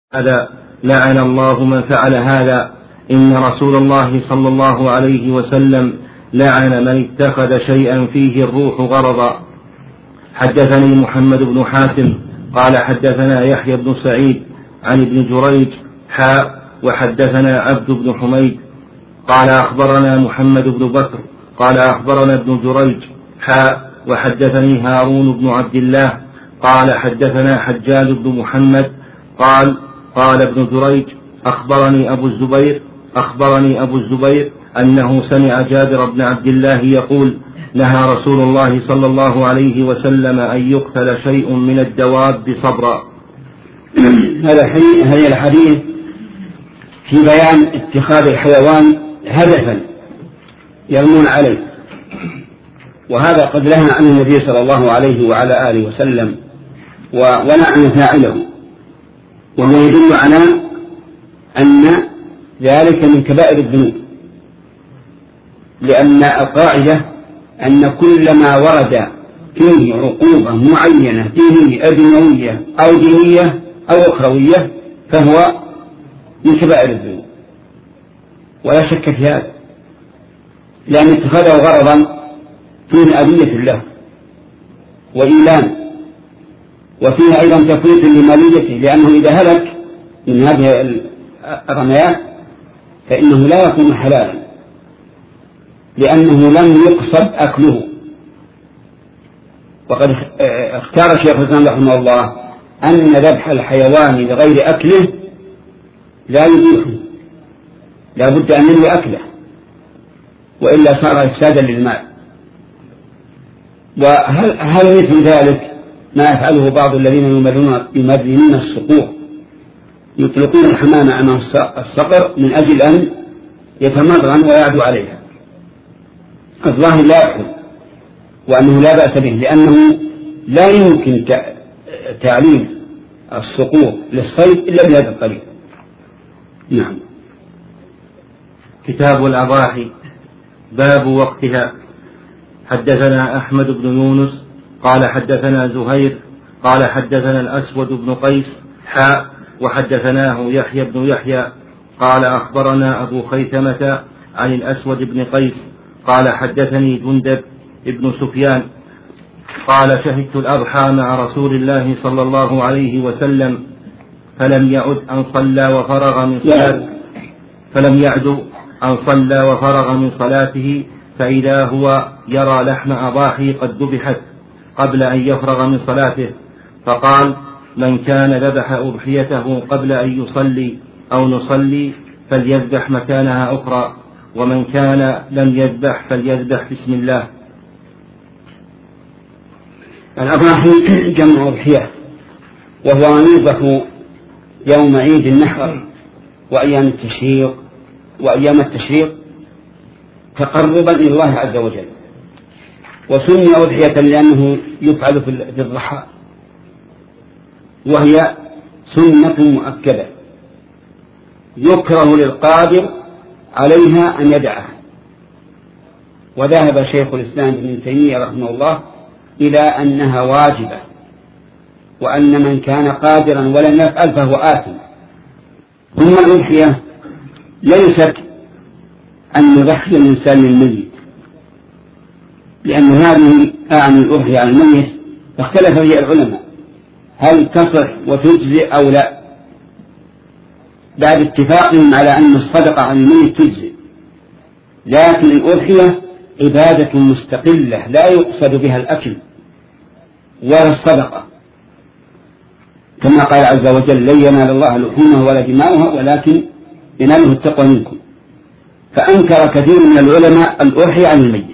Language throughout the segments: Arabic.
هذا لعن الله من فعل هذا. إن رسول الله صلى الله عليه وسلم لعن من اتخذ شيئا فيه الروح غرضا. حدثني محمد بن حاتم قال حدثنا يحيى بن سعيد عن ابن جريج وحدثنا عبد بن حميد قال أخبرنا محمد بن بكر قال أخبرنا ابن جريج وحدثني هارون بن عبد الله قال حدثنا حجاج بن محمد قال ابن جريج أخبرني أبو الزبير أنه سمع جابر بن عبد الله يقول نهى رسول الله صلى الله عليه وسلم أن يقتل شيء من الدواب صبرا. هذا الحديث في بيان اتخاذ الحيوان هدفا يرمون عليه، وهذا قد نهى عن النبي صلى الله عليه وعلى آله وسلم ولعن فاعله، وهو يدل على أن ذلك من كبائر الذنوب، لأن القاعدة أن كل ما ورد فيه عقوبة معينة فيه أدنوية أو دينية أو أخروية فهو من كبائر الذنوب ولا شك في هذا، لأن اتخاذه غرضا فيه أذية له وإيلام، وفيه أيضا تفويت لماليته، لأنه إذا هلك من هذه الرميات فإنه لا يكون حلالا، لأنه لم يقصد أكله. وقد اختار شيخ الإسلام رحمه الله أن ذبح الحيوان لغير أكله لا يبيحه، لا بد أن ينوي أكله، وإلا صار إفسادا للمال. وهل مثل ذلك ما يفعله بعض الذين يمرنون الصقور، يطلقون الحمام أمام الصقر من أجل أن يتمرن ويعدو عليها؟ الظاهر لا يأكل، وأنه لا بأس به، لأنه لا يمكن تعليم الصقور للصيد إلا بهذا الطريق. نعم. كتاب الأضاحي باب وقتها. حدثنا أحمد بن يونس قال حدثنا زهير قال حدثنا الأسود بن قيس وحدثناه يحيى بن يحيى قال أخبرنا أبو خيثمة عن الأسود بن قيس قال حدثني جندب ابن سفيان قال شهدت الأضحى مع رسول الله صلى الله عليه وسلم فلم يعد أن صلى وفرغ من صلاته فإذا هو يرى لحم أضاحي قد ذبحت قبل أن يفرغ من صلاته، فقال من كان ذبح أضحيته قبل أن يصلي أو نصلي فليذبح مكانها أخرى، ومن كان لم يذبح فليذبح بسم الله. الأضاحي جمع أضحية، وهو يذبح يوم عيد النحر وأيام التشريق تقربا إلى الله عز وجل، وسمي أضحية لأنه يفعل في الضحى، وهي سنة مؤكدة يكره للقادر عليها أن يدعها. وذهب شيخ الإسلام ابن تيمية رحمه الله إلى أنها واجبة، وأن من كان قادرا ولم يفعل فهو آثم. ثم الأضحية ليست أن يضحي الإنسان للميت، لأن هذه أعني الأضحية على الميت اختلف فيها العلماء هل تصح وتجزئ أو لا، بعد اتفاقهم على أن الصدقة عن الميت تجزئ، لكن الأضحية عبادة مستقلة لا يقصد بها الأكل ولا الصدقة، كما قال عز وجل لن ينال الله لحومها ولا دماؤها ولكن يناله التقوى منكم. فأنكر كثير من العلماء الأضحية عن الميت،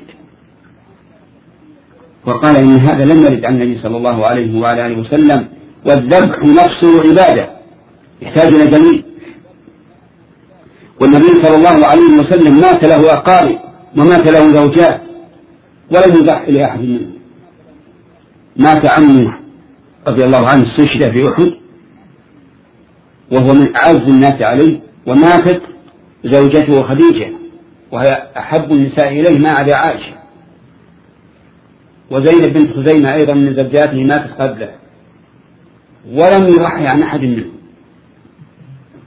وقال إن هذا لم يرد عن النبي صلى الله عليه وعلى آله وسلم، والذبح نفسه عبادة يحتاج إلى دليل. والنبي صلى الله عليه وسلم مات له أقارب ومات له زوجات ولم يضحي لأحد منهم. مات عمه رضي الله عنه استشهد في أحد وهو من أعز الناس عليه، وماتت زوجته خديجة وهي أحب النساء إليه ما عدا عائشة، وزينب بنت خزيمة أيضا من زوجاته ماتت قبله، ولم يضحي عن أحد منهم.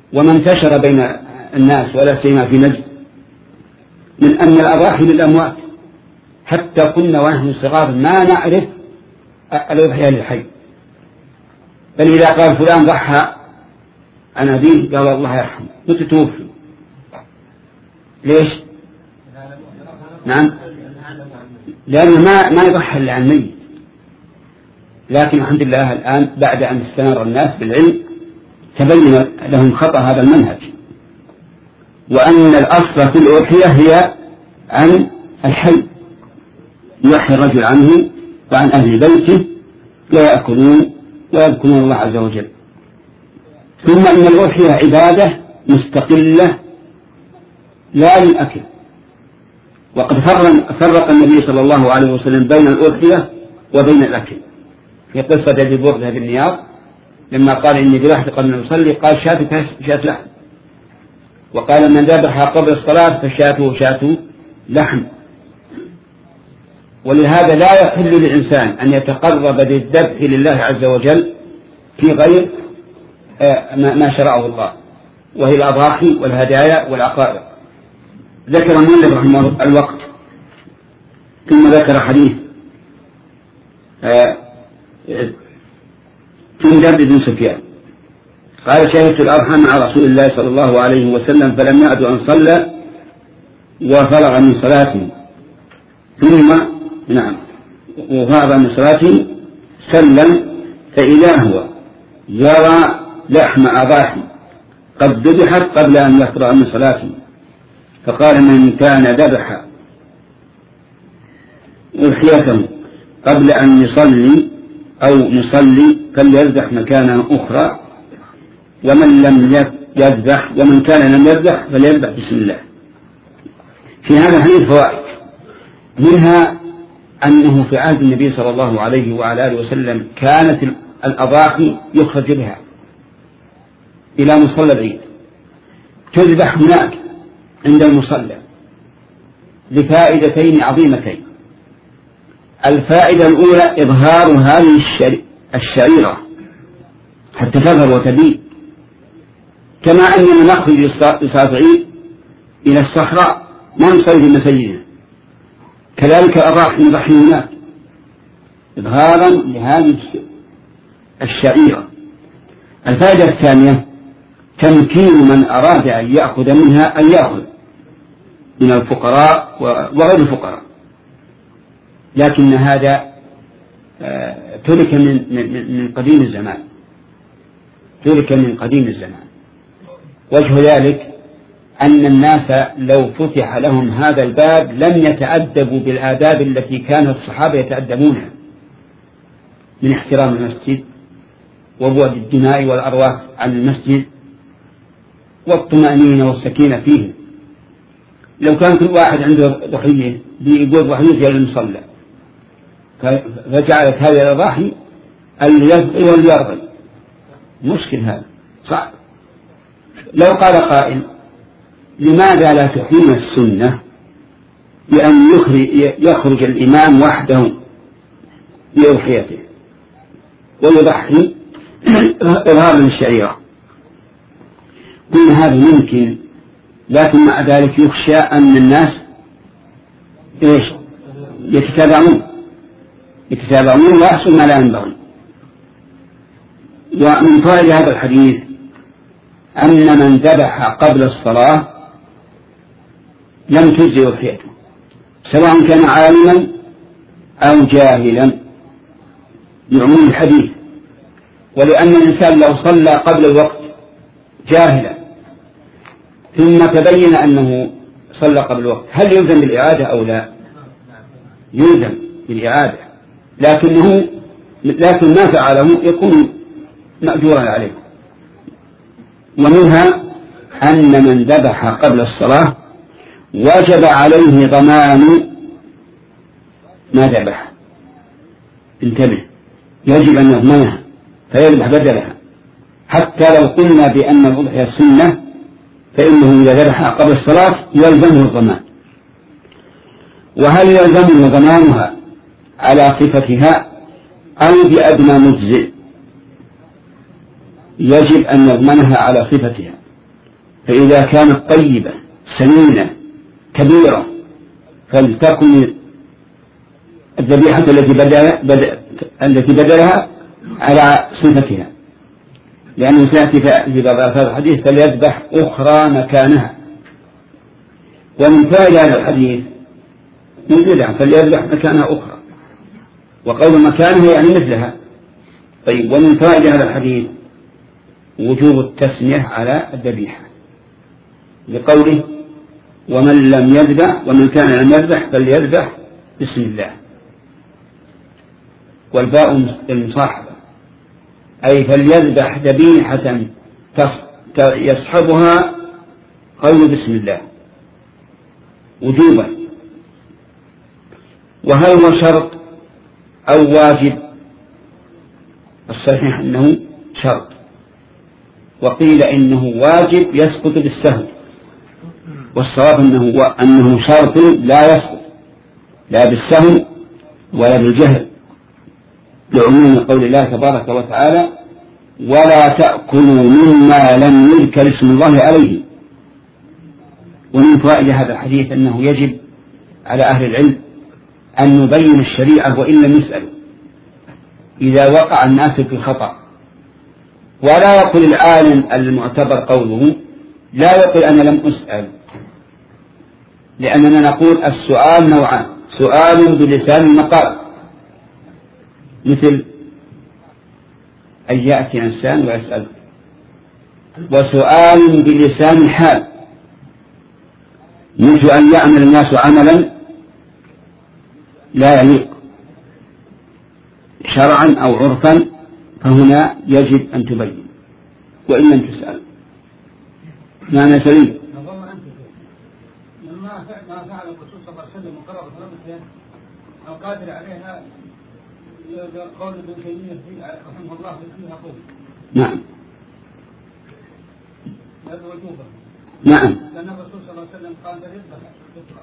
وما انتشر بين الناس ولا سيما في نجد من أن الأضاحي للأموات، حتى كنا ونحن صغار ما نعرف الأضحية للحي، بل إذا قال فلان ضحى عن أبيه قال الله يرحمه متى توفي. ليش؟ نعم، لأنه ما يضحى إلا عن الميت. لكن الحمد لله الآن بعد أن استنار الناس بالعلم تبين لهم خطأ هذا المنهج، وأن الأصل في الأضحية هي عن الحي، يحيي الرجل عنه وعن أهل بيته ويأكلون ويذكرون الله عز وجل. ثم إن الأضحية عبادة مستقلة لا للأكل. وقد فرق النبي صلى الله عليه وسلم بين الأضحية وبين الأكل في قصة أبي بردة بن نياط لما قال إني ذبحت قبل أن أصلي قال شاة لحم، وقال من ذبح قبل الصلاة فشاته شاة لحم. ولهذا لا يحل للإنسان أن يتقرب بالذبح لله عز وجل في غير ما شرعه الله، وهي الأضاحي والهدايا والعقائق. ذكر المؤلف رحمه الله الوقت، ثم ذكر حديث جندب بن سفيان قال شهدت الأضحى مع رسول الله صلى الله عليه وسلم فلم يعد أن صلى وفرغ من صلاته ثم وفرغ من صلاته سلم فإذا هو يرى لحم أضاحي قد ذبحت قبل أن يفرغ من صلاته، فقال من كان ذبح أضحيته قبل أن يصلي أو يصلي فليذبح مكانا أخرى، ومن لم يذبح ومن كان لم يذبح فليذبح بسم الله. في هذا الحديث فوائد، منها أنه في عهد النبي صلى الله عليه وعلى آله وسلم كانت الأضاحي يخرج بها إلى مصلى العيد تذبح هناك عند المصلى لفائدتين عظيمتين. الفائدة الأولى إظهار هذه الشعيرة حتى تظهر وتبين، كما أننا نخرج لصلاة العيد إلى الصحراء ما نصلي في مساجدنا، كذلك الأضاحي نضحي هناك إظهارا لهذه الشعيرة. الفائدة الثانية تمكين من أراد أن يأخذ منها أن يأخذ من الفقراء وغير الفقراء، لكن هذا ترك من قديم الزمان، ترك من قديم الزمان. وجه ذلك أن الناس لو فتح لهم هذا الباب لم يتأدبوا بالآداب التي كان الصحابة يتأدبونها من احترام المسجد وبعد الدماء والأرواح عن المسجد والطمأنينة والسكينة فيه. لو كان كل واحد عنده ضحية بيقول ضحية للمصلى فجعلت هذه الأضاحي اللي يبقي واللي يرضي، مشكل هذا صعب. لو قال قائل لماذا لا تحيين السنة بأن يخرج الإمام وحده بأضحيته ويضحي إظهارا للشعيرة؟ قلنا هذا ممكن، لكن مع ذلك يخشى أن الناس يتتابعون ويحصل ما لا ينبغي. ومن فائدة هذا الحديث أن من ذبح قبل الصلاة لم تجزي أضحيته سواء كان عالما أو جاهلا لعموم الحديث، ولأن الإنسان لو صلى قبل الوقت جاهلا ثم تبين أنه صلى قبل الوقت هل يلزم بالإعادة أو لا؟ يلزم بالإعادة، لكن ما فعله يكون مأجورا عليه. ومنها أن من ذبح قبل الصلاة وجب عليه ضمان ما ذبح، انتبه، يجب أن يضمنها فيذبح بدلها، حتى لو قلنا بأن الأضحية سنة فإنه إذا ذبح قبل الصلاة يلزمه الضمان. وهل يلزمه ضمانها على صفتها أو بأدنى مجزئ؟ يجب أن يضمنها على صفتها، فإذا كانت طيبة سمينة كبيرة فلتكن الذبيحة التي بدلها على صفتها، لأنه سيأتي في بعض ألفاظ الحديث فليذبح أخرى مكانها. ومن فائدة هذا الحديث مثلها فليذبح مكانها أخرى، وقول مكانها يعني مثلها. طيب، ومن فائدة هذا الحديث وجوب التسمية على الذبيحة لقوله ومن لم يذبح ومن كان لم يذبح فليذبح بسم الله، والباء المصاحبة أي فليذبح ذبيحة يصحبها قول بسم الله وجوبا. وهل هو شرط أو واجب؟ الصحيح أنه شرط، وقيل إنه واجب يسقط بالسهو، والصواب أنه شرط لا يسقط لا بالسهو ولا بالجهل، لعموم قول الله تبارك وتعالى ولا تأكلوا مما لم يذكر اسم الله عليه. ومن فوائد هذا الحديث أنه يجب على أهل العلم أن نبين الشريعة وإن لم يسألوا إذا وقع الناس في خطأ، ولا يقول العالم المعتبر قوله لا يقول أنا لم أسأل، لأننا نقول السؤال نوعان: سؤال بلسان المقال مثل أن يأتي إنسان ويسأل، وسؤال بلسان الحال مثل أن يعمل الناس عملا لا يليق شرعا أو عرفا، فهنا يجب أن تبين وإن لم تسأل. معنى سليم ما فعل الرسول صلى الله عليه وسلم وقرأ فرض أو قادر عليها قول ابن تيمية رحمه الله فيها قول. نعم. هذا وجوبه. نعم. لأن الرسول صلى الله عليه وسلم قال يذبح يطلع.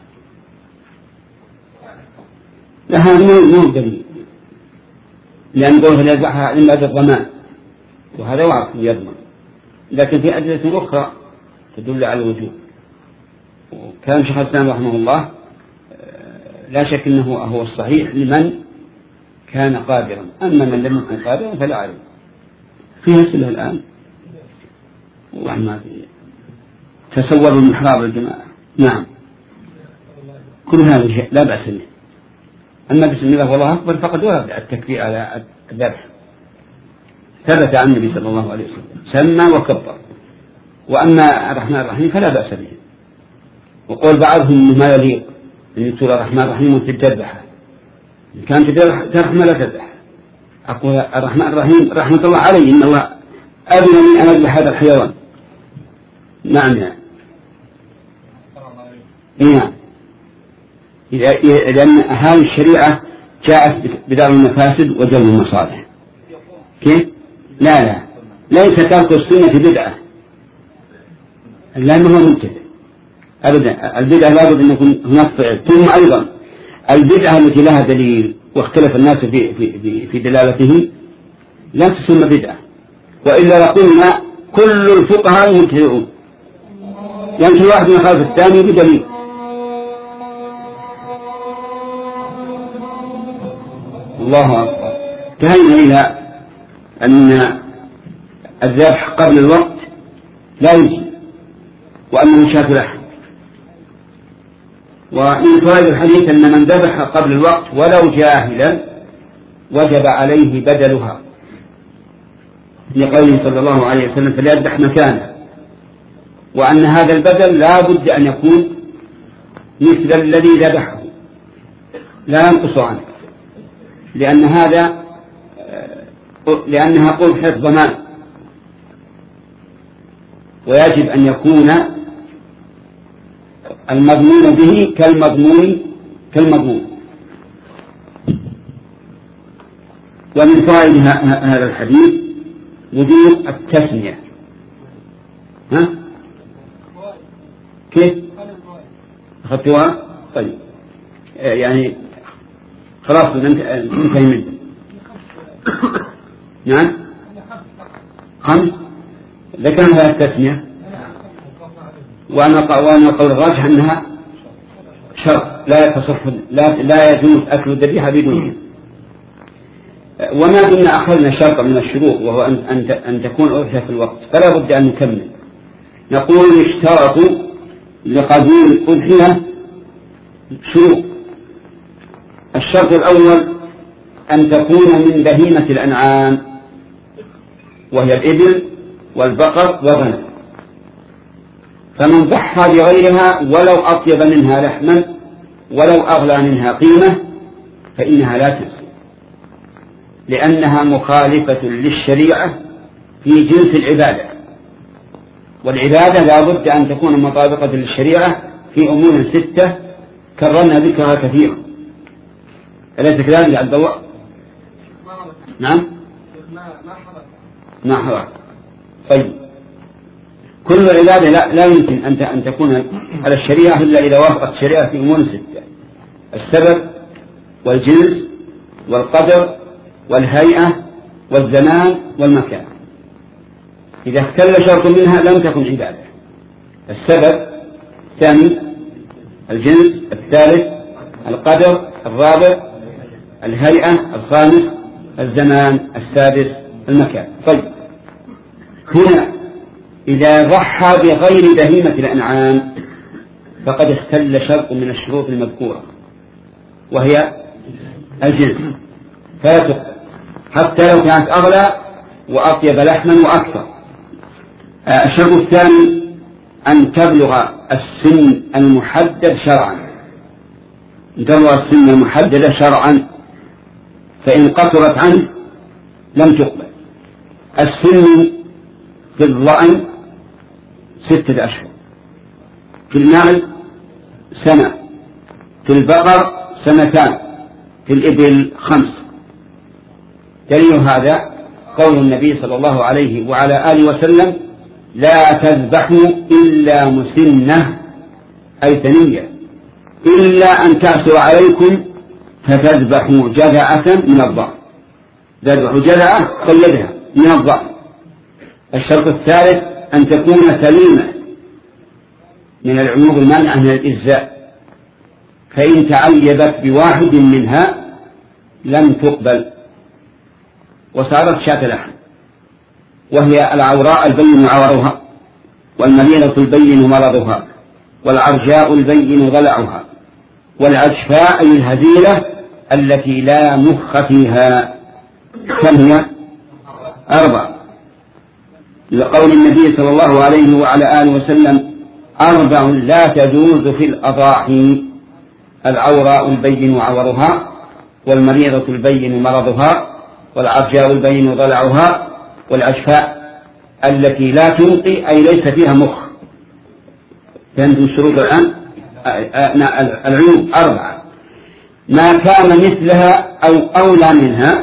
لا، هذا مو دليل، لأن قوله يذبحها إما بالضمان، وهذا واضح يضمن، لكن في أدلة أخرى تدل على الوجوب. وكان شيخ الإسلام رحمه الله لا شك أنه هو الصحيح لمن كان قادرا، أما من لم يكن قادرا فلا عليه. فيها سلة الآن وما في تصوروا المحراب الجماعة. نعم، كل هذا شيء لا بأس به. أما بسم الله والله أكبر فقد ورد التكبير على الذبح، ثبت عن النبي صلى الله عليه وسلم سمى وكبر. وأما الرحمن الرحيم فلا بأس به، وقول بعضهم ما يليق أن يقول الرحمن الرحيم وفي الذبحة، إن كانت ترحمة لا تذبح. أقول الرحمن الرحيم رحمة الله عليه، إن الله أذن لي أن أذبح هذا الحيوان. نعم يعني. نعم، لأن هذه الشريعة جاءت بدار المفاسد وجلب المصالح. كيف؟ لا ليس ترك السنة بدعة، لا هو منتبه أبدا. البدعة لابد أن يكون هناك فعل. ثم أيضا البدعة التي لها دليل واختلف الناس في دلالته لا تسمى بدعة، وإلا لقلنا كل الفقهاء مبتدعون، يعني كل واحد يخالف الثاني بدليل. الله أكبر. انتهينا إلى أن الذبح قبل الوقت لا يجي، وأنه شاة لحم. ومن فوائد الحديث أن من ذبح قبل الوقت ولو جاهلا وجب عليه بدلها، لقوله صلى الله عليه وسلم فليذبح مكانه، وأن هذا البدل لا بد أن يكون مثل الذي ذبحه لا ينقص عنه، لأنها قبحة ضمان، ويجب أن يكون المضمون به كالمضمون. ومن فوائد هذا الحديث وجوب التسمية. ها؟ كيف؟ أخذتها؟ طيب، يعني خلاص ننتهي منه. نعم، 5 ذكرنا التسمية. وأنا قول الراجح أنها شرط لا يجوز أكل الذبيحة بدونها. وما دمنا أخذنا شرطا من الشروط وهو أن تكون أضحية في الوقت فلا بد أن نكمل. نقول اشترط لقبول الأضحية شروط. الشرط الأول أن تكون من بهيمة الأنعام وهي الإبل والبقر والغنم، فمن ضحى بغيرها ولو أطيب منها لحما ولو أغلى منها قيمة فإنها لا تجزي، لأنها مخالفة للشريعة في جنس العبادة، والعبادة لا بد أن تكون مطابقة للشريعة في أمور 6 كررنا ذكرها كثيرا. أليس كذلك يا عبد الله؟ نعم ما حرام. طيب كل العبادة لا يمكن أن تكون على الشريعة إلا إذا وافقت الشريعة في أمور 6: السبب والجنس والقدر والهيئة والزمان والمكان. إذا اختل شرط منها لم تكن عبادة: السبب، الثاني الجنس، الثالث القدر، الرابع الهيئة، الخامس الزمان، السادس المكان. طيب هنا إذا ضحى بغير بهيمة الأنعام فقد اختل شرط من الشروط المذكورة وهي الجنس، فلا تقبل حتى لو كانت أغلى وأطيب لحما وأكثر. الشرط الثاني أن تبلغ السن المحدد شرعا، فإن قصرت عنه لم تقبل. السن في الضأن 6 أشهر، في المعز 1 سنة، في البقر 2 سنين، في الإبل 5. دليل هذا قول النبي صلى الله عليه وعلى آله وسلم: لا تذبحوا إلا مسنة أي ثنية، إلا أن تعسر عليكم فتذبحوا جذعة من الضأن. تذبحوا جذعة قيدها من الضأن. الشرط الثالث أن تكون سليمة من العيوب المانعة من الإجزاء، فإن تعيبت بواحد منها لم تقبل وصارت شاة لحم، وهي العوراء البين عورها، والمريضة البين مرضها، والعرجاء البين ضلعها، والعجفاء أي الهزيلة التي لا مخ فيها. كم هي؟ 4. لقول النبي صلى الله عليه وعلى آله وسلم: 4 لا تجوز في الأضاحي: العوراء البين عورها، والمريضة البين مرضها، والعرجاء البين ضلعها، والعجفاء التي لا تنقي أي ليس فيها مخ. فهمتم الشروط الآن؟ العيوب 4: ما كان مثلها أو أولى منها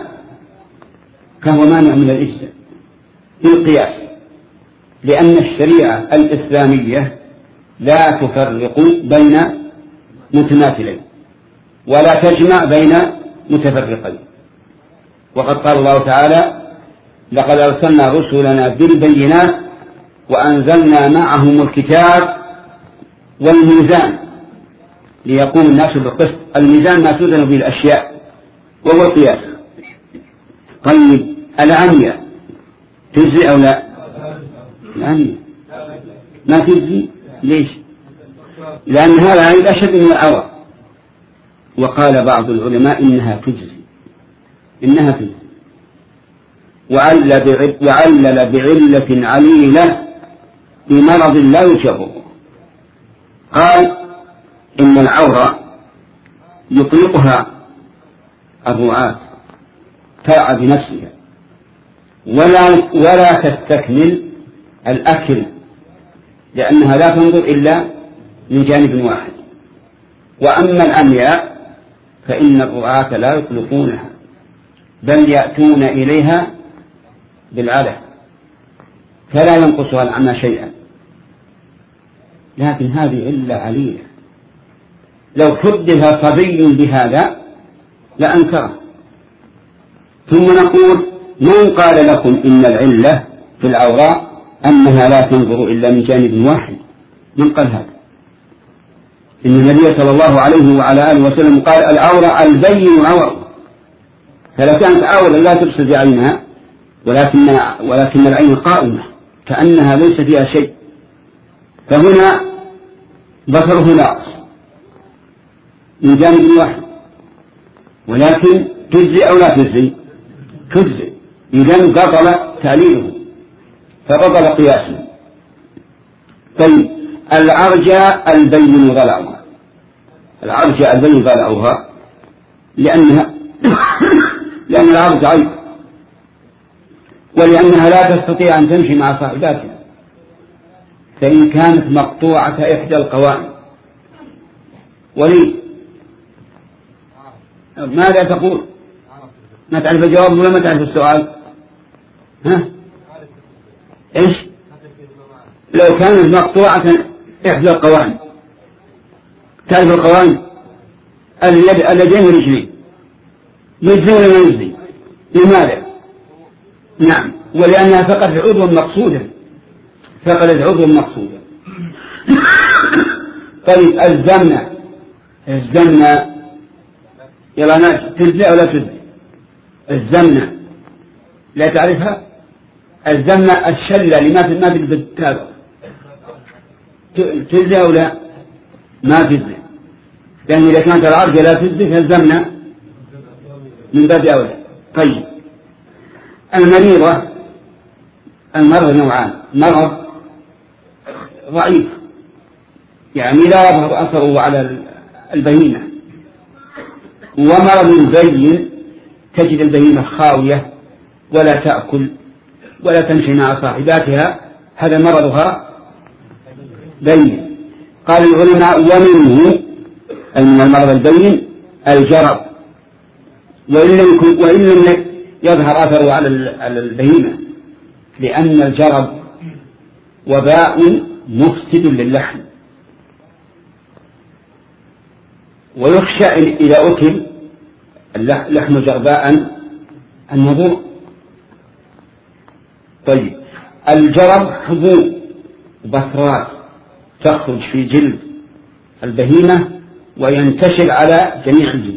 فهو مانع من الإجزاء بالقياس، لأن الشريعة الإسلامية لا تفرق بين متماثلين ولا تجمع بين متفرقين. وقد قال الله تعالى: لقد أرسلنا رسلنا بالبينات وأنزلنا معهم الكتاب والميزان ليقوم الناس بالقسط. الميزان ما توزن به الأشياء وهو القياس. طيب العمية تجزي أو لا؟ العمية ما تجزي. ليش؟ لأن هذا عيب أشد من العورة. وقال بعض العلماء إنها تجزي وعلل بعلة عليلة بمرض لا يشبه. قال إن العورة يطلقها الرعاة ترعى بنفسها ولا تستكمل الأكل، لأنها لا تنظر إلا من جانب واحد. وأما الأمياء فإن الرعاة لا يطلقونها بل يأتون إليها بالعلة فلا ينقصها العمى شيئا، لكن هذه إلا عليلة. لو حدث صبي بهذا لأنكره. ثم نقول: من قال لكم إن العلة في العوراء أنها لا تنظر إلا من جانب واحد؟ ينقل هذا. إن النبي صلى الله عليه وعلى آله وسلم قال العورة البين عورة، فلو كانت عورة لا تبصر بعينها ولكن العين قائمة كأنها ليس فيها شيء، فهنا بصره ناقص من جانب واحد، ولكن تجزي أو لا تجزي؟ تجزي، إذن بطل تعليله فبطل قياسه. طيب العرجاء البين ضلعها، العرجاء البين ضلعها لأن العرج عيب، ولأنها لا تستطيع أن تمشي مع صاحباتها، فإن كانت مقطوعة إحدى القوائم. ولي ماذا تقول؟ ما تعرف الجواب ولا ما تعرف السؤال؟ ها؟ إيش؟ لو كانت مقطوعة إحدى القوائم، تعرف القوائم؟ اليدين والرجلين يجزي ولا ما يجزي؟ لماذا؟ نعم، ولأنها فقدت عضوا مقصودا، فقدت عضوا مقصودا. طيب الزمنة يلا ناس تجزي أو لا تجزي؟ الزمنة لا تعرفها؟ الزمنة الشلة اللي ما تقدر تجزي أو لا؟ ما تجزي، لأن إذا كانت العرجة لا تجزي فالزمنة من باب أولى. طيب المرض نوعان: مرض ضعيف يعني لا يظهر أثره على البهيمة، ومرض بين تجد البهيمة خاوية ولا تأكل ولا تمشي مع صاحباتها، هذا مرضها بين. قال العلماء ومنه أي من المرض البين الجرب، وإن لم يظهر أثره على البهيمة، لأن الجرب وباء مفسد للحم، ويخشى إذا أكل اللحم جرباء أن يضر. طيب الجرب حبوب بثرات تخرج في جلد البهيمة وينتشر على جميع الجلد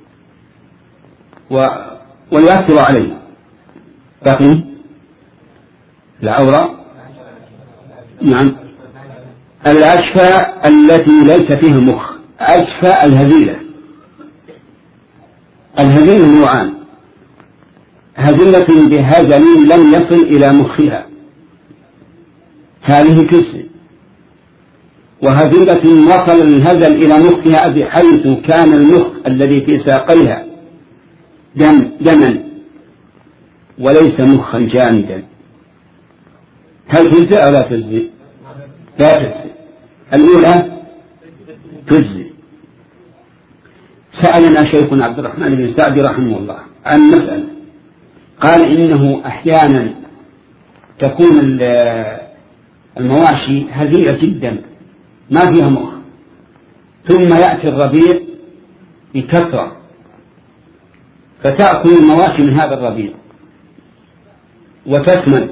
ويؤثر عليه. بقي العورة نعم الأشفى التي ليس فيها مخ، أشفى الهزيلة نوعان: هزيلة بهزل لم يصل إلى مخها، هذه كسر، وهزيلة وصل الهزل إلى مخها بحيث كان المخ الذي في ساقيها دما وليس مخا جامدا. هل تجزي أو لا تجزي؟ لا تجزي. الأولى تجزي. سألنا شيخنا عبد الرحمن بن سعد رحمه الله عن مسألة، قال إنه أحيانا تكون المواشي هزيلة جدا ما فيها مخ، ثم يأتي الربيع بكثرة فتأكل المواشي من هذا الربيع وتسمن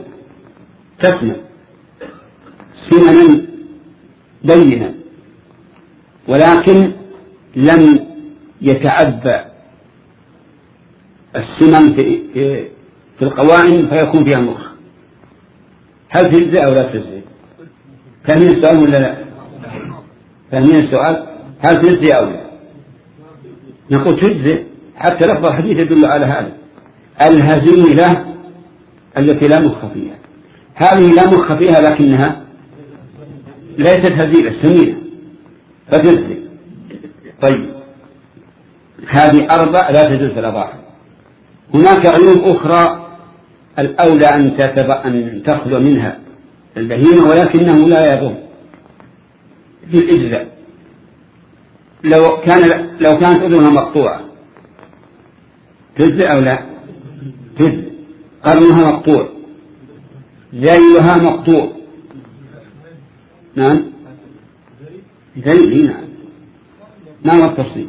سمنا بينا، ولكن لم يتعبى السمن في القوائم فيكون فيها مخ. هل تجزي أو لا تجزي؟ فاهمين السؤال ولا لا؟ فاهمين السؤال؟ هل تجزي أو لا؟ نقول تجزي، حتى لفظ الحديث يدل على هذا. الهزيلة التي لا مخ فيها، هذه لا مخ فيها لكنها ليست هزيلة سمينة فتجزي. طيب هذه أربع لا تجوز في الأضاحي. هناك عيوب أخرى الأولى أن تخلو منها البهيمة ولكنه لا يضر في الإجزاء. لو كانت أذنها مقطوعة تجزي أو لا؟ تجزي. قرنها مقطوع، ذيلها مقطوع، نعم ذيل، نعم. ما هو التفصيل؟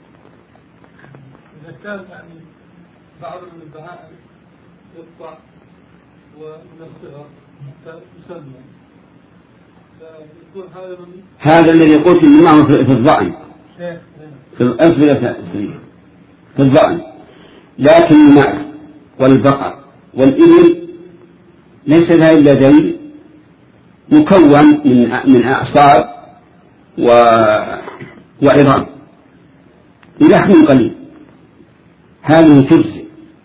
إذا كان يعني بعض البهائم يقطع ومن الصغر حتى يسمى، هذا الذي قلت معه في الظأن، في الأسفل في الظأن. لكن المعز والبقر والإبل ليس لها إلا دليل مكون من أعصاب وعظام ولحم قليل، هذه تجزي،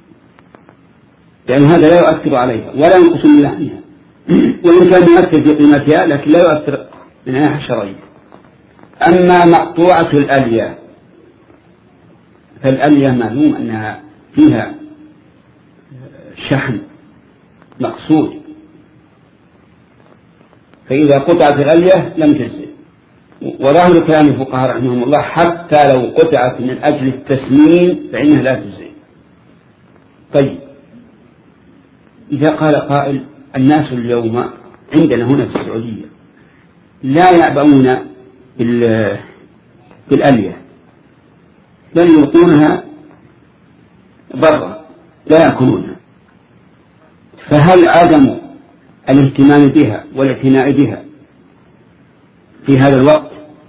لأن هذا لا يؤثر عليها ولا ينقص من لحمها، وإن كان يؤثر في قيمتها لكن لا يؤثر من ناحية الشرعية. أما مقطوعة الألية فالألية معلوم أنها فيها شحم مقصود، فإذا قطعت الألية لم تجزئ. وظاهر كلام الفقهاء رحمهم الله حتى لو قطعت من أجل التسمين فإنها لا تجزئ. طيب، إذا قال قائل الناس اليوم عندنا هنا في السعودية لا يعبؤون بالألية بل يلقونها برا لا يأكلونها، فهل عدم الاهتمام بها والاعتناء بها في هذا الوقت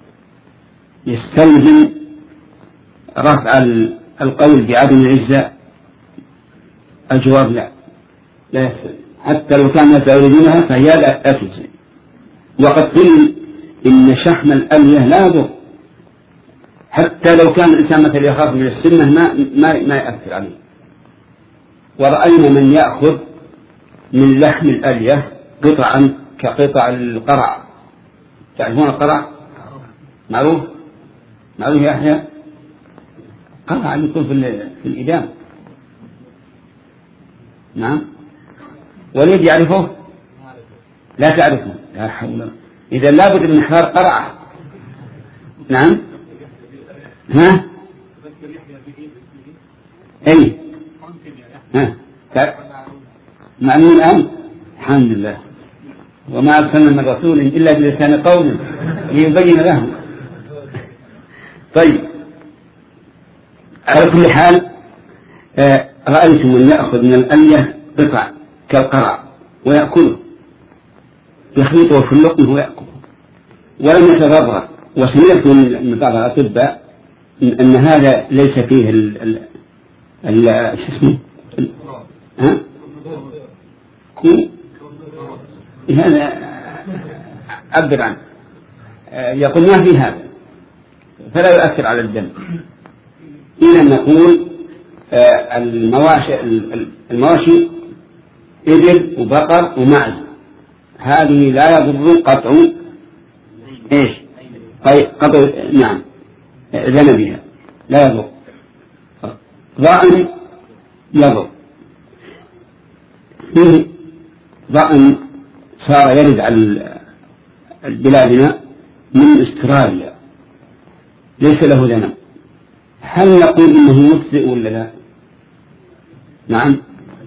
يستلزم رفع القول بعدم العزة؟ الجواب لا يستلزم، حتى لو كان الناس يريدونها فهي لا تجزي. وقد قيل إن شحم الألية لا يضر، حتى لو كان الإنسان مثلا يخاف من السنة ما يأثر عليه. ورأينا من يأخذ من لحم الألية قطعا كقطع القرع. تعرفون القرع؟ معروف يا أحيى؟ قرع يكون في الإدام. نعم. وليد يعرفه؟ لا تعرفه؟ لا حول ولا قوة. إذا لابد من إحضار قرع. نعم. ها؟ أي. ها؟ معلوم الآن؟ الحمد لله. وما أرسلنا من رسول إلا بلسان قوم ليبين لهم. طيب، على كل حال رأيتم من يأخذ من الألية قطع كالقرع ويأكله، يخلطه في اللقمة ويأكله ولم يتضرر. وسمعت من بعض الأطباء أن هذا ليس فيه هذا عبر عنه، يقول ما في هذا فلا يؤثر على الدم. إذا نقول المواشي إبل وبقر ومعز هذه لا يضر قطع قطع نعم ذنبها لا يضر. ضأن يضر، فيه ضأن صار يرد على بلادنا من استراليا ليس له ذنب، هل نقول إنه مجزئ ولا لا؟ نعم.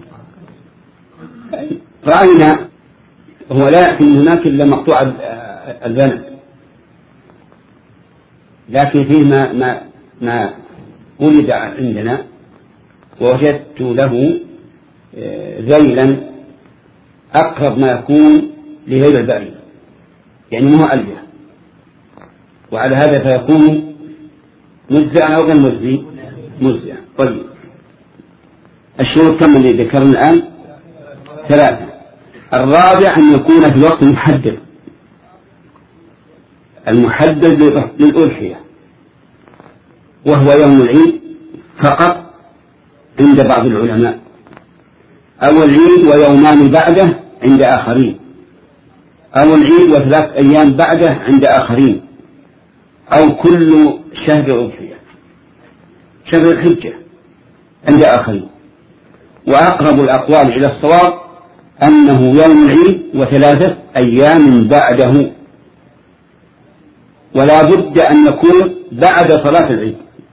رأينا هو لا يأتي من هناك إلا مقطوع الذنب، لكن فيه ما ولد عندنا ووجدت له ذيلا أقرب ما يكون لذيل البعير، يعني ما هو ألبية، وعلى هذا فيكون مجزئا أو غير مجزئا. طيب، الشروط كم اللي ذكرنا الآن؟ 3. الرابع أن يكون في وقت محدد، المحدد للأضحية، وهو يوم العيد فقط عند بعض العلماء، أو العيد ويومان بعده عند آخرين، أو العيد و3 أيام بعده عند آخرين، أو كل شهر أضحية، شهر الحجة عند آخرين. وأقرب الأقوال إلى الصواب أنه يوم العيد و3 أيام بعده، ولا بد أن يكون بعد صلاة العيد،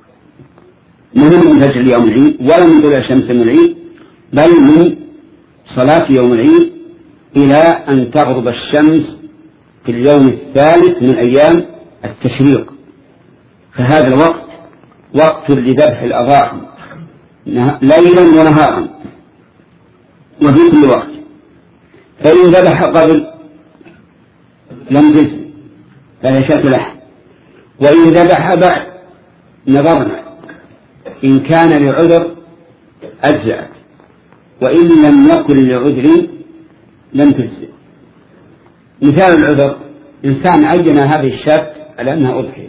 من فجر يوم العيد ولا من طلوع الشمس من العيد، بل من صلاة يوم العيد إلى أن تغرب الشمس في اليوم الثالث من أيام التشريق. فهذا الوقت وقت لذبح الأضاحي ليلا ونهارا وفي كل وقت. فإن ذبح قبل لم تجزئ، فهي شاة لحم. وإن ذبح بعد نظرنا، إن كان لعذر أجزأت، وإن لم يكن لعذر لم تجزئ. مثال العذر: إنسان عين هذه الشاة على أنها أضحية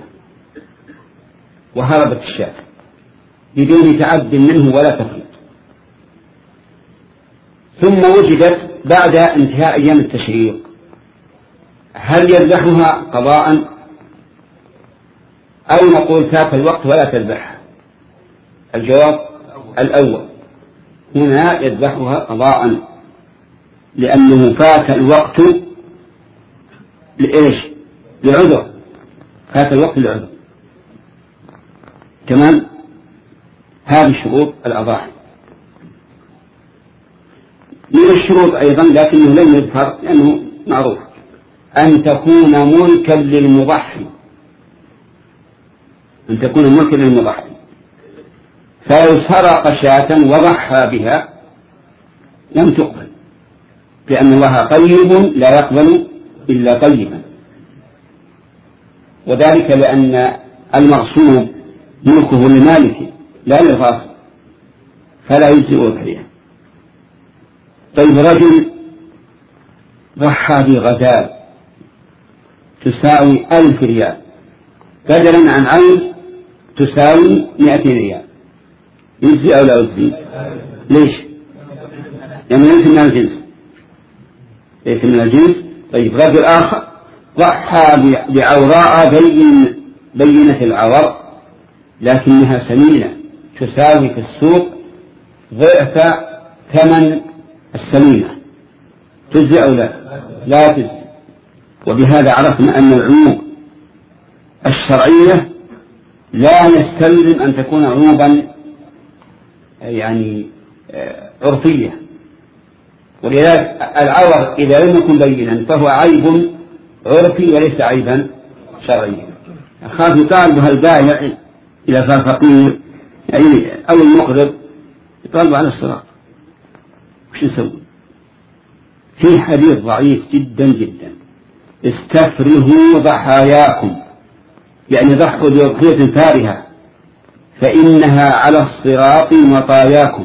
وهربت الشاة بدون تعد منه ولا تفريط، ثم وجدت بعد انتهاء أيام التشريق، هل يذبحها قضاء أو نقول فات الوقت ولا تذبحها؟ الجواب الأول، هنا يذبحها قضاء، لأنه فات الوقت لإيش؟ لعذر، فات الوقت لعذر. تمام؟ هذه شروط الأضاحي. من الشروط أيضا لكنه لم يذكر لأنه معروف، أن تكون ملكا للمضحي، أن تكون ملكا للمضحي، فلو سرق شاة وضحى بها لم تقبل، لأن الله طيب لا يقبل إلا طيبا، وذلك لأن المغصوب ملكه لمالكه لا للغاصب، فلا يجزئ أضحية. طيب، رجل ضحى بغزال تساوي 1000 ريال بدلا عن عين تساوي 200 ريال، يجزي أو لا يجزي؟ ليش؟ لأنه ليس من الجنس، ليس من الجنس. طيب، رجل آخر ضحى بعوراء بينة العور لكنها سمينة تساوي في السوق ضعف ثمن السمينة، تجزي أو لا؟ لا تجزي. وبهذا عرفنا أن العيوب الشرعية لا نستلزم أن تكون عيوبا يعني عرفية، ولذلك العور إذا لم يكن بينا فهو عيب عرفي وليس عيبا شرعيا. أخاف يطالبها البائع إذا كان فقير يعني أو المقرض يطالب على الصراط، وش نسوي؟ في حديث ضعيف جدا جدا: استفرهوا ضحاياكم، يعني ضحوا بأضحية فارهة فإنها على الصراط مطاياكم.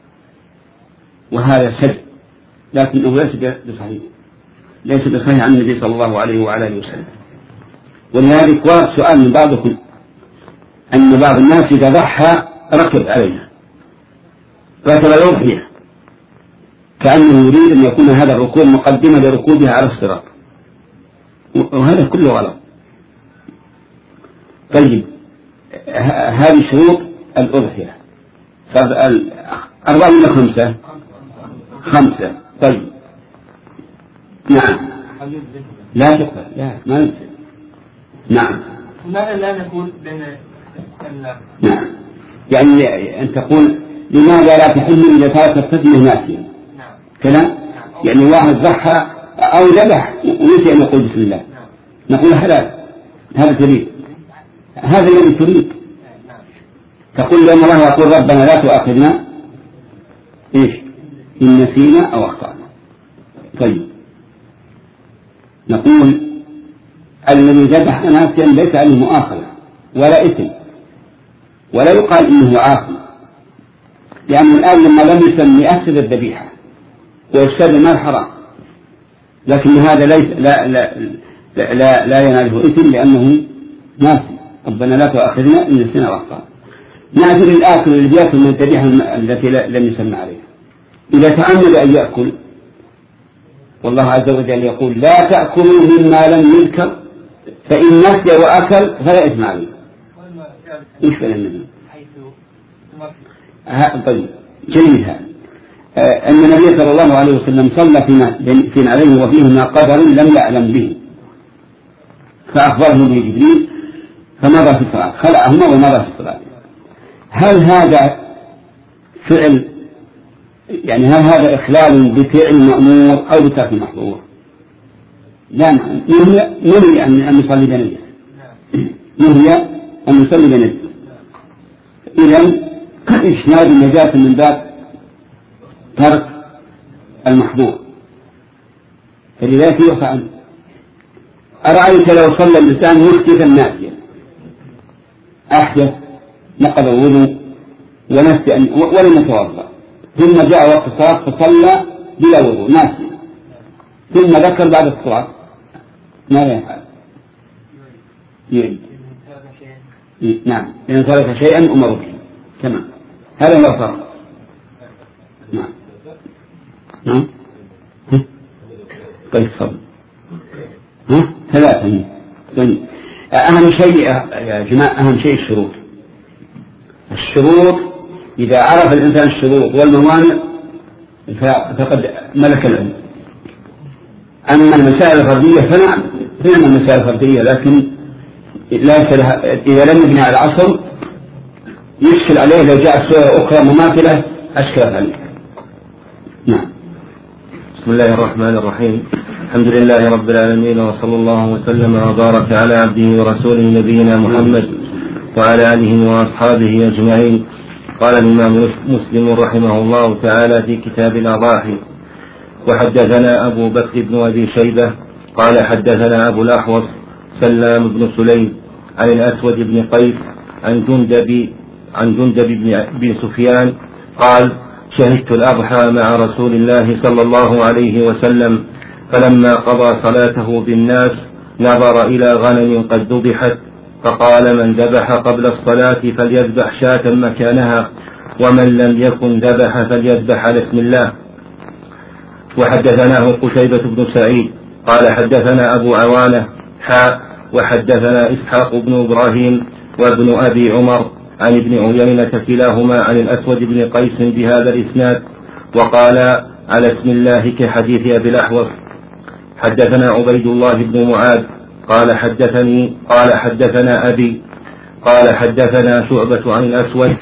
وهذا سد، لكنه ليس بصحيح، ليس بصحيح عن النبي صلى الله عليه وعلى آله وسلم. ولذلك ورد سؤال من بعضكم أن بعض الناس إذا ضحى ركب عليها، ركب الأضحية كأنه يريد أن يكون هذا الركوب مقدمة لركوبها على الصراط، وهذا كله غلط. طيب، هذه شروط الأضحية. 4 ولا 5؟ 5. طيب، نعم، لا تقبل، لا ما يمكن. نعم، لماذا لا نقول بين نعم، يعني أن تقول لماذا لا تحل إذا كانت التسمية ناسيا؟ كلام، يعني واحد ضحى أو ذبح ونسي أن يقول بسم الله، نقول حلال، هذا تريد، هذا الذي تريد. تقول لأن الله يقول ربنا لا تؤاخذنا إيش إن نسينا أو أخطأنا. طيب، نقول الذي ذبح ناسيا ليس عليه مؤاخذة ولا إثم، ولا يقال إنه عاصي، لأن الآن لما لم يسمي يأخذ الذبيحة ويشتري المال حرام، لكن هذا ليس لا يناله إثم لأنه ناسي، ربنا لا تؤاخذنا إن نسينا أو أخطأنا. نعذر الآكل اللي بيأكل من الذبيحة التي لم يسمى عليها، إذا تعمد أن يأكل، والله عز وجل يقول لا تأكلوا مما لم يذكر فإن نسي وأكل فلا إثم عليه. إيش فعل النبي؟ طيب، جيد هذا. أن النبي صلى الله عليه وسلم صلى في عليه وفيهما قدر لم يعلم به، فأخبره به جبريل فمضى في الصلاة، خلعهما ومضى في الصلاة. هل هذا فعل، يعني هل هذا إخلال بفعل مأمور أو بترك محظور؟ لا، نهي أن يصلي بنجس، نهي أن يصلي بنجس. إذن إشناد النجاسة من باب ترك المحظور، فلذلك يرفع عنه. أرأيت لو صلى الإنسان محدثا ناسيا، أحدث نقض الوضوء ونسي ولم يتوضأ، ثم جاء وقت الصلاة فصلى بلا وضوء ناسيا، ثم ذكر بعد الصلاة، ماذا يفعل؟ نعم، إن ترك شيئا أمر به. تمام، هذا هو الفرق. نعم نعم. طيب صبر. ثلاثة. أهم شيء يا جماعة، أهم شيء الشروط. إذا عرف الإنسان الشروط والموانع فقد ملك العلم. أما المسائل الفردية فنعم المسائل الفردية، لكن إذا لم يبني على العصر يشكل عليه لو جاء سورة أخرى مماثلة أشكلت عليه. نعم. بسم الله الرحمن الرحيم. الحمد لله رب العالمين، وصلى الله وسلم وبارك على عبده ورسوله نبينا محمد وعلى آله وأصحابه أجمعين. قال الإمام مسلم رحمه الله تعالى في كتاب الأضاحي: وحدثنا أبو بكر بن أبي شيبة قال حدثنا أبو الأحوص سلام بن سليم عن الأسود بن قيس عن جندب بن سفيان قال: شهدت الأضحى مع رسول الله صلى الله عليه وسلم، فلما قضى صلاته بالناس نظر إلى غنم قد ذبحت، فقال: من ذبح قبل الصلاة فليذبح شاة مكانها، ومن لم يكن ذبح فليذبح على اسم الله. وحدثناه قتيبة بن سعيد قال حدثنا أبو عوانة وحدثنا إسحاق بن إبراهيم وابن أبي عمر عن ابن عيينة كلاهما عن الأسود بن قيس بهذا الإسناد، وقال على اسم الله كحديث أبي الأحوص. حدثنا عبيد الله بن معاذ قال حدثنا أبي قال حدثنا شعبة عن الأسود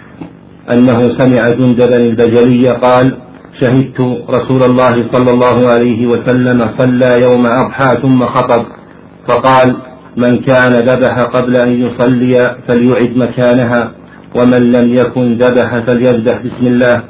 أنه سمع جندبا البجلي قال: شهدت رسول الله صلى الله عليه وسلم صلى يوم أضحى ثم خطب، فقال: من كان ذبح قبل أن يصلي فليعد مكانها، ومن لم يكن ذبح فليذبح بسم الله.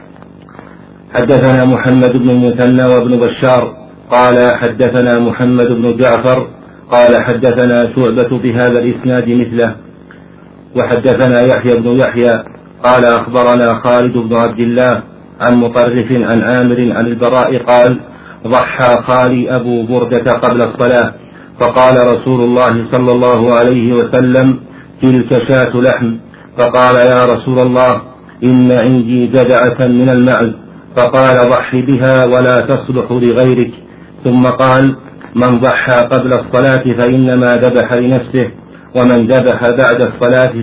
حدثنا محمد بن المثنى وابن بشار قال حدثنا محمد بن جعفر قال حدثنا شعبة بهذا الإسناد مثله. وحدثنا يحيى بن يحيى قال أخبرنا خالد بن عبد الله عن مطرف عن آمر عن البراء قال: ضحى خالي أبو بردة قبل الصلاة، فقال رسول الله صلى الله عليه وسلم: تلك شاة لحم. فقال: يا رسول الله، إن عندي جدعة من المعز. فقال: ضح بها ولا تصلح لغيرك. ثم قال: من ضحى قبل الصلاة فإنما ذبح لنفسه، ومن ذبح بعد الصلاة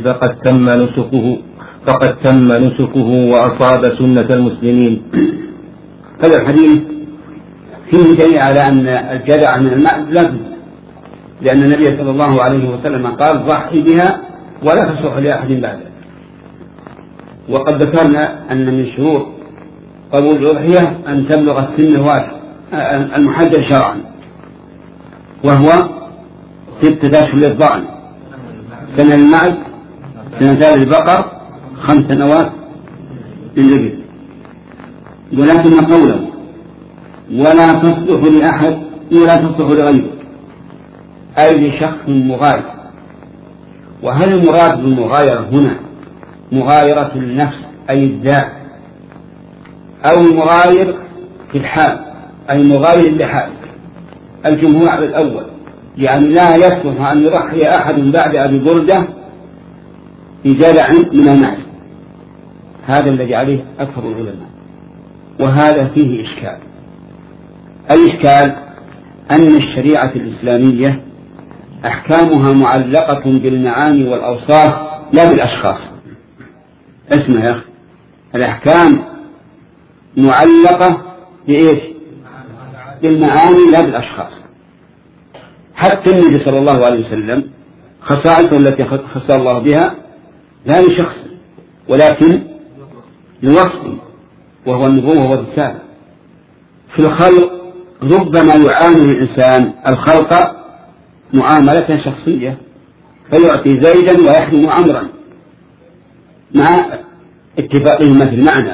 فقد تم نسكه وأصاب سنة المسلمين. هذا الحديث فيه دليل على أن الجدع من المعز لازم، لأن النبي صلى الله عليه وسلم قال: ضحي بها ولا تصلح لأحد بعده. وقد ذكرنا أن من شروط قبول الأضحية أن تبلغ السن الواجب المحدد شرعا، وهو 6 أشهر للضأن، سنة للمعز، 2 للبقر، 5 سنوات للإبل. ولكن قوله ولا تصلح لأحد ولا تصلح لغيره أي لشخص مغاير. وهل المراد بالمغايرة هنا مغايرة النفس أي الذات، أو المغاير في الحال أي مغاير لحال؟ الجمهور على الأول، يعني لا يصلح أن يضحي أحد بعد أبي بردة بجدع من المعز. هذا الذي عليه أكثر العلماء، وهذا فيه إشكال. الإشكال أن الشريعة الإسلامية أحكامها معلقة بالمعاني والأوصاف لا بالأشخاص. اسمع يا أخي، الأحكام معلقة بإيش؟ بالمعاني لا بالأشخاص. حتى النبي صلى الله عليه وسلم خصائصه التي خص الله بها لا لشخص ولكن لوصف، وهو النبوة والرسالة. في الخلق ربما يعامل الإنسان الخلق معاملة شخصية، فيعطي زيدا ويحرم عمرا مع اتفاقهما في المعنى،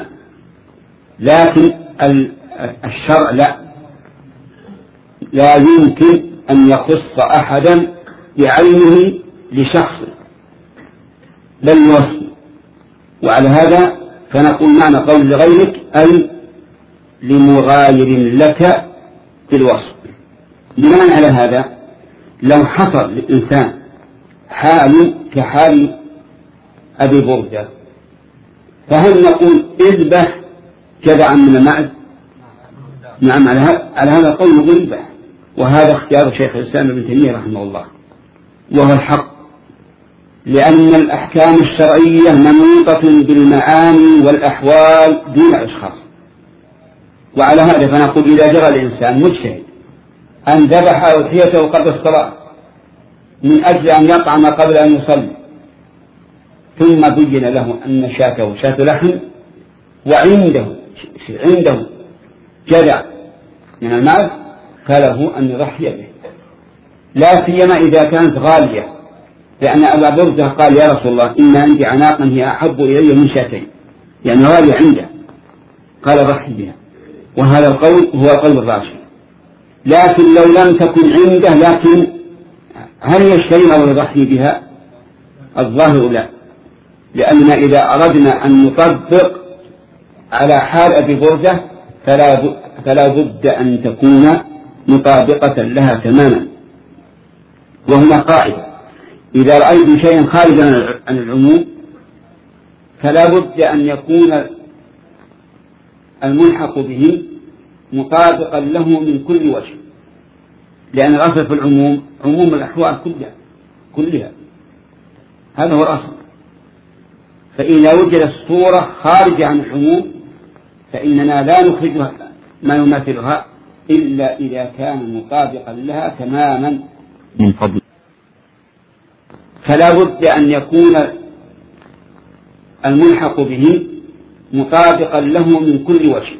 لكن الشرع لا يمكن أن يخص أحدا بعينه لشخص بل يوصي. وعلى هذا فنقول معنى قول لغيرك أي لمغاير لك بالوصف. بناء على هذا لو حصل للإنسان حال كحال أبي بردة فهل نقول اذبح جذعا من المعز؟ نعم، على هذا القول نقول اذبح، وهذا اختيار شيخ الإسلام ابن تيمية رحمه الله، وهو الحق، لأن الأحكام الشرعية منوطة بالمعاني والأحوال دون الأشخاص. وعلى هذا فنقول إذا جرى الإنسان مجتهد أن ذبح أضحيته قبل الصلاة من أجل أن يطعم قبل أن يصلي، ثم بين له أن شاته شاة لحم وعنده جذع من المال فله أن يضحي به، لا سيما إذا كانت غالية، لأن أبا بردة قال يا رسول الله إن عندي عناقا هي أحب إلي من شاتين، يعني غالية عنده، قال ضحي بها. وهذا القول هو القول الراشد. لكن لو لم تكن عنده لكن هل يشتري أو يضحي بها؟ الظاهر لا، لأننا إذا أردنا أن نطبق على حال أبي بردة فلا بد أن تكون مطابقة لها تماما. وهنا قاعدة: إذا رأيت شيئا خارجا عن العموم فلا بد أن يكون الملحق به مطابقا له من كل وجه، لأن الأصل في العموم عموم الأحوال كلها، هذا هو الأصل. فإذا وجدت الصورة خارجة عن العموم فإننا لا نخرجها ما يماثلها إلا إذا كان مطابقا لها تماما من فضل. فلا بد أن يكون الملحق به مطابقا له من كل وجه،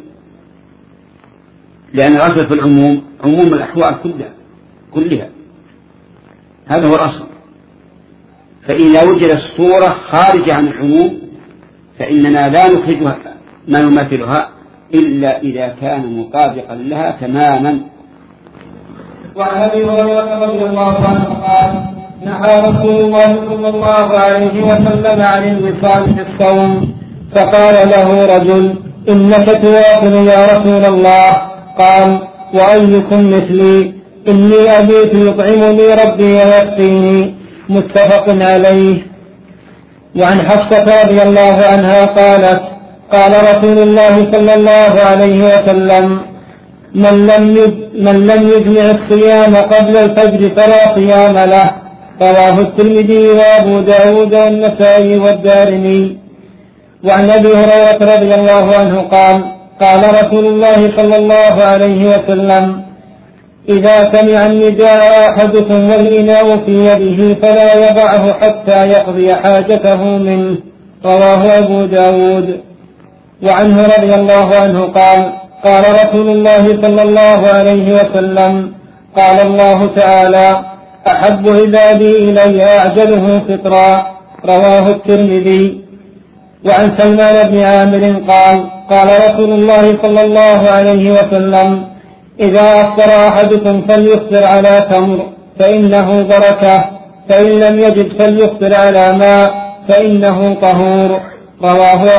لأن الأصل في العموم عموم الأحوال كلها، هذا هو الأصل. فإذا وجدت الصورة خارجة عن العموم فإننا لا نخرجها ما يماثلها إلا إذا كان مطابقا لها تماما. وعن أبي هريرة رضي الله عنه قال: نهى رسول الله صلى الله عليه وسلم عن الوصال في الصوم، فقال له رجل: إنك تواصل يا رسول الله. قال: وأيكم مثلي؟ إني أبيت يطعمني ربي ويسقيني. متفق عليه. وعن حفصة رضي الله عنها قالت: قال رسول الله صلى الله عليه وسلم: من لم يجمع الصيام قبل الفجر فلا صيام له. رواه الترمذي وأبو داود والنسائي والدارمي. وعن أبي هريرة رضي الله عنه قال: قال رسول الله صلى الله عليه وسلم: إذا سمع النداء أحدكم والإناء في يده فلا يضعه حتى يقضي حاجته منه. رواه أبو داود. وعنه رضي الله عنه قال: قال رسول الله صلى الله عليه وسلم: قال الله تعالى: أحب عبادي إلي أعجله فطرا. رواه الترمذي. وعن سلمان بن عامر قال: قال رسول الله صلى الله عليه وسلم: إذا أفطر أحدكم فليفطر على تمر فإنه بركة، فإن لم يجد فليفطر على ماء فإنه طهور. رواه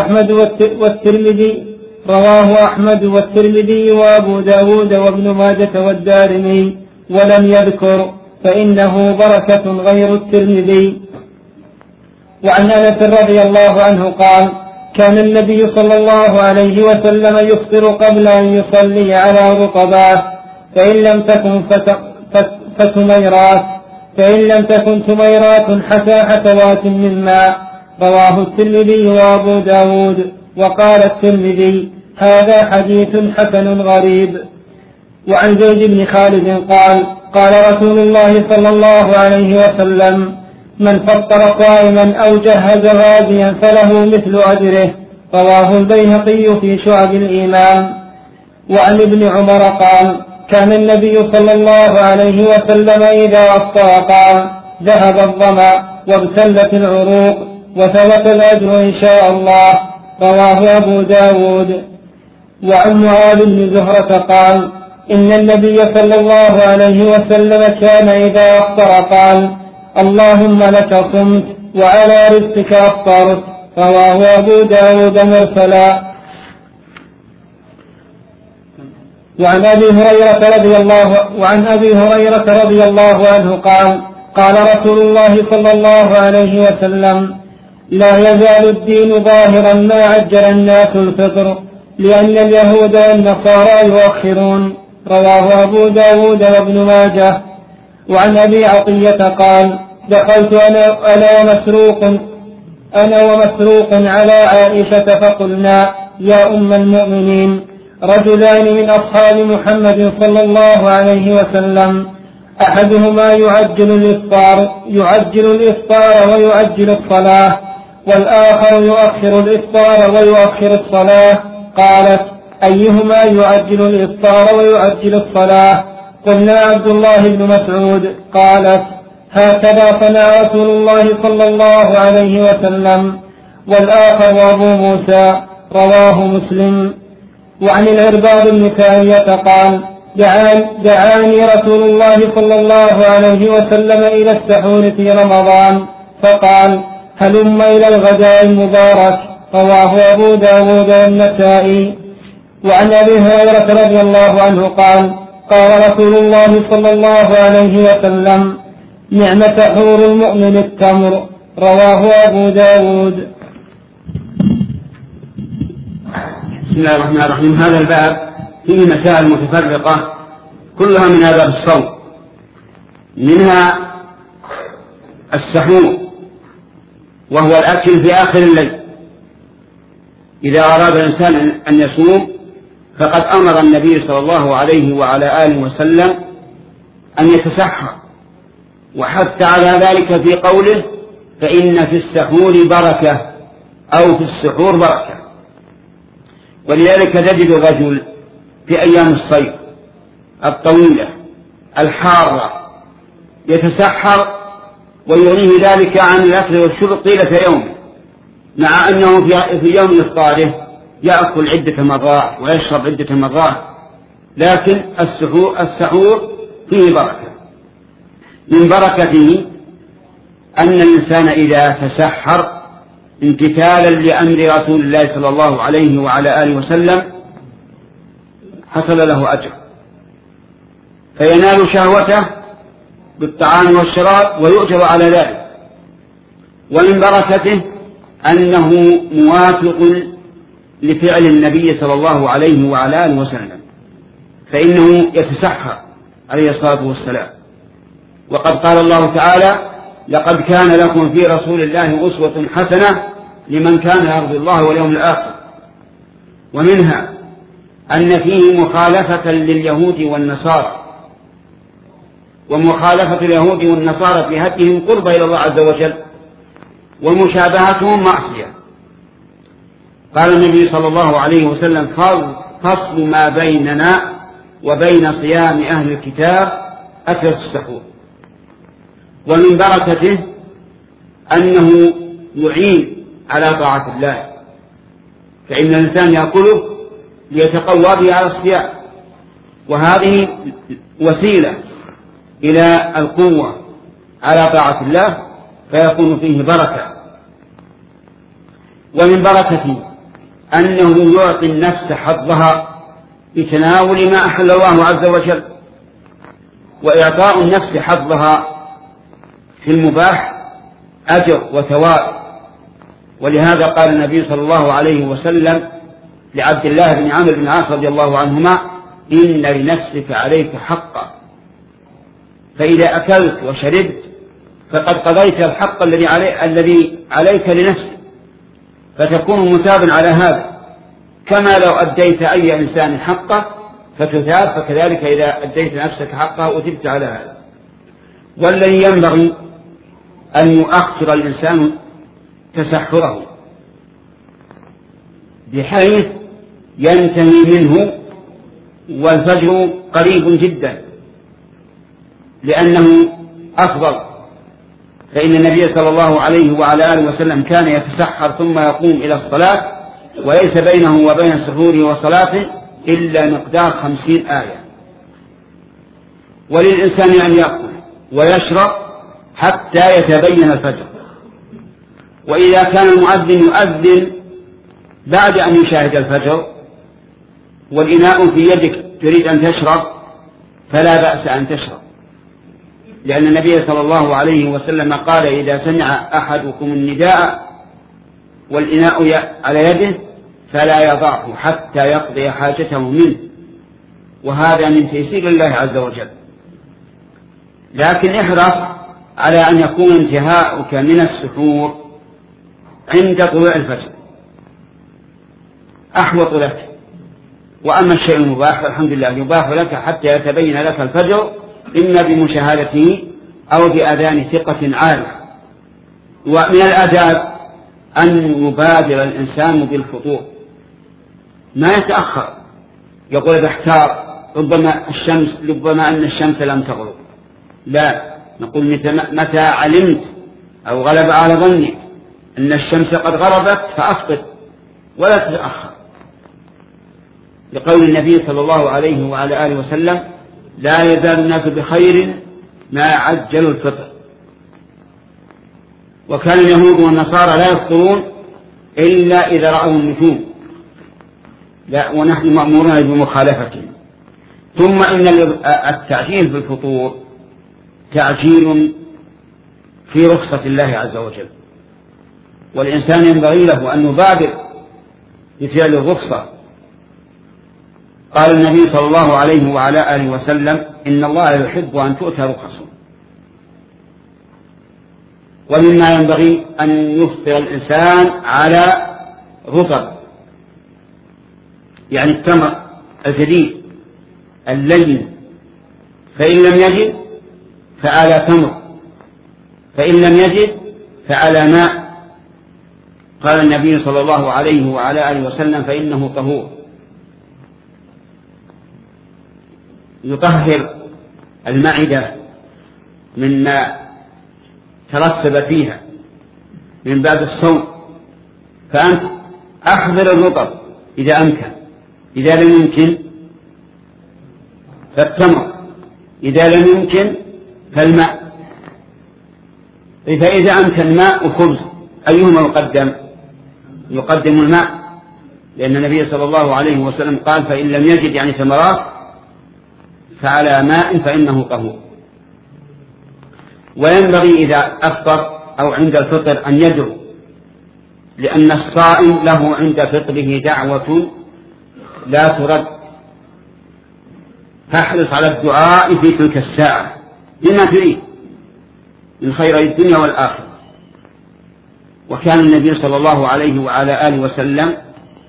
أحمد والترمذي وأبو داود وابن ماجة والدارمي، ولم يذكر فإنه بركة غير الترمذي. وعن أنس رضي الله عنه قال: كان النبي صلى الله عليه وسلم يفطر قبل أن يصلي على رطبات، فإن لم تكن تميرات حتى حتوات من ماء. رواه الترمذي وأبو داود. وقال الترمذي: هذا حديث حسن غريب. وعن زيد بن خالد قال: قال رسول الله صلى الله عليه وسلم: من فطر قائما أو جهز غازيا فله مثل أجره. رواه البيهقي في شعب الإيمان. وعن ابن عمر قال: كان النبي صلى الله عليه وسلم إذا أفطر قال: ذهب الظمأ وابتلت العروق وثبت الأجر إن شاء الله. رواه أبو داود. وعن معاذ بن زهرة قال: إن النبي صلى الله عليه وسلم كان إذا أفطر قال: اللهم لك صمت وعلى رزقك أفطرت. رواه أبو داود مرسلا. وعن أبي هريرة رضي الله عنه قال: قال رسول الله صلى الله عليه وسلم: لا يزال الدين ظاهرا ما عجل الناس الفطر، لأن اليهود والنصارى يؤخرون. رواه أبو داود وابن ماجه. وعن أبي عطية قال: دخلت أنا ومسروق على عائشة فقلنا: يا أم المؤمنين، رجلان من أصحاب محمد صلى الله عليه وسلم، أحدهما يعجل الإفطار ويعجل الصلاة، والآخر يؤخر الإفطار ويؤخر الصلاة. قالت: أيهما يعجل الإفطار ويعجل الصلاة؟ قلنا: عبد الله بن مسعود. قالت: هكذا صنع رسول الله صلى الله عليه وسلم. والآخر أبو موسى. رواه مسلم. وعن العرباض بن سارية قال: دعاني رسول الله صلى الله عليه وسلم إلى السحور في رمضان، فقال: هلم إلى الغداء المبارك. رواه أبو داود والنسائي. وعن أبي هريرة رضي الله عنه قال: قال رسول الله صلى الله عليه وسلم: نعم سحور المؤمن التمر. رواه أبو داود. بسم الله الرحمن الرحيم. هذا الباب فيه مسائل متفرقة كلها من آداب الصوم، منها السحور وهو الأكل في آخر الليل. إذا أراد الإنسان أن يصوم فقد أمر النبي صلى الله عليه وعلى آله وسلم أن يتسحر، وحث على ذلك في قوله: فإن في السحور بركة، أو في السحور بركة. ولذلك تجد الرجل في أيام الصيف الطويلة الحارة يتسحر ويغنيه ذلك عن الأكل والشرب طيلة يومه، مع أنه في يوم إفطاره يأكل عدة مرات ويشرب عدة مرات، لكن السحور فيه بركة. من بركته أن الإنسان إذا تسحر امتثالا لأمر رسول الله صلى الله عليه وعلى آله وسلم حصل له أجر، فينال شهوته بالطعام والشراب ويؤجر على ذلك. ومن بركته أنه موافق لفعل النبي صلى الله عليه وعلى آله وسلم، فإنه يتسحر عليه الصلاة والسلام. وقد قال الله تعالى: لقد كان لكم في رسول الله أسوة حسنة لمن كان يرجو الله واليوم الآخر. ومنها أن فيه مخالفة لليهود والنصارى، ومخالفة اليهود والنصارى في هديهم قرب إلى الله عز وجل، ومشابهتهم معصية. قال النبي صلى الله عليه وسلم: فصل ما بيننا وبين صيام أهل الكتاب أكلة السحور. ومن بركته أنه يعين على طاعة الله، فإن الإنسان يأكله ليتقوى به على الصيام، وهذه وسيلة إلى القوة على طاعة الله، فيكون فيه بركة. ومن بركته أنه يعطي النفس حظها بتناول ما أحل الله عز وجل، وإعطاء النفس حظها في المباح أجر وثواب. ولهذا قال النبي صلى الله عليه وسلم لعبد الله بن عمرو بن العاص رضي الله عنهما: إن لنفسك عليك حقا، فإذا أكلت وشربت فقد قضيت الحق الذي عليك لنفسك، فتكون مثابا على هذا، كما لو أديت أي إنسان حقه فتثاب، فكذلك إذا أديت نفسك حقه أثبت على هذا. والذي ينبغي أن يؤخر الإنسان تسحره بحيث ينتهي منه والفجر قريب جدا، لأنه أفضل. فإن النبي صلى الله عليه وعلى آله وسلم كان يتسحر ثم يقوم إلى الصلاة، وليس بينه وبين سحوره وصلاته إلا مقدار 50 آية، وللإنسان أن يأكل ويشرب حتى يتبين الفجر. وإذا كان المؤذن يؤذن بعد أن يشاهد الفجر والإناء في يدك تريد أن تشرب فلا بأس أن تشرب، لأن النبي صلى الله عليه وسلم قال: إذا سمع أحدكم النداء والإناء على يده فلا يضعه حتى يقضي حاجته منه، وهذا من تيسير الله عز وجل. لكن احرص على أن يكون انتهاؤك من السحور عند طلوع الفجر أحوط لك. وأما الشيء المباح فالحمد لله يباح لك حتى يتبين لك الفجر، إما بمشاهدته أو بأذان ثقة عالية. ومن الآداب أن يبادر الإنسان بالفطور، ما يتأخر يقول بحتار ربما أن الشمس لم تغرب، لا، نقول متى علمت أو غلب على ظنك أن الشمس قد غربت فأفطر ولا تتأخر، لقول النبي صلى الله عليه وعلى آله وسلم: لا يزال الناس بخير ما عجلوا الفطر. وكان اليهود والنصارى لا يفطرون إلا إذا رأوا النجوم، ونحن مأمورون بمخالفتهم. ثم إن التعجيل بالفطور تعجيل في رخصة الله عز وجل، والإنسان ينبغي له أن يبادر بفعل الرخصة. قال النبي صلى الله عليه وعلى آله وسلم: إن الله يحب أن تؤتى رخصه. ومما ينبغي أن يفطر الإنسان على رطب، يعني التمر الجديد اللين، فإن لم يجد فعلى تمر، فإن لم يجد فعلى ماء. قال النبي صلى الله عليه وعلى آله وسلم: فإنه طهور. يطهر المعدة مما ترسب فيها من باب الصوم، فأنت أحضر الرطب إذا أمكن، إذا لم يمكن فالتمر، إذا لم يمكن فالماء. فإذا أمكن ماء وخبز أيهما يقدم؟ يقدم الماء، لأن النبي صلى الله عليه وسلم قال: فإن لم يجد يعني ثمرات فعلى ماء فإنه طهور. وينبغي إذا أفطر أو عند الفطر أن يدعو، لأن الصائم له عند فطره دعوة لا ترد، فاحرص على الدعاء في تلك الساعة بما تريد من خير الدنيا والآخرة. وكان النبي صلى الله عليه وعلى آله وسلم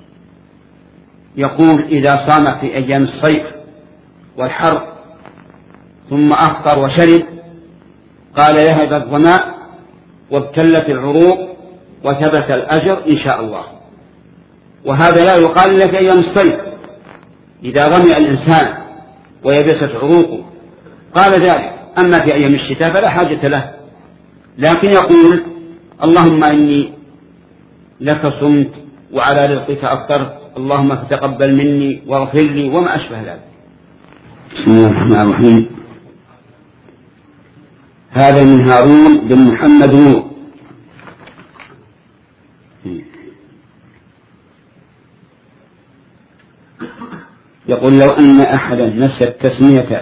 يقول: إذا صام في أيام الصيف والحر ثم أفطر وشرب قال: يهدى الظماء وابتلت العروق وثبت الأجر إن شاء الله. وهذا لا يقال إلا في أيام الصيف، إذا ظمئ الإنسان ويبست عروقه قال ذلك. أما في أيام الشتاء فلا حاجة له، لكن يقول: اللهم إني لك صمت وعلى رزقك أفطرت، اللهم فتقبل مني واغفر لي، وما أشبه ذلك. بسم الله الرحمن الرحيم. هذا من هارون بن محمد نور. يقول: لو أن أحدا نسى التسمية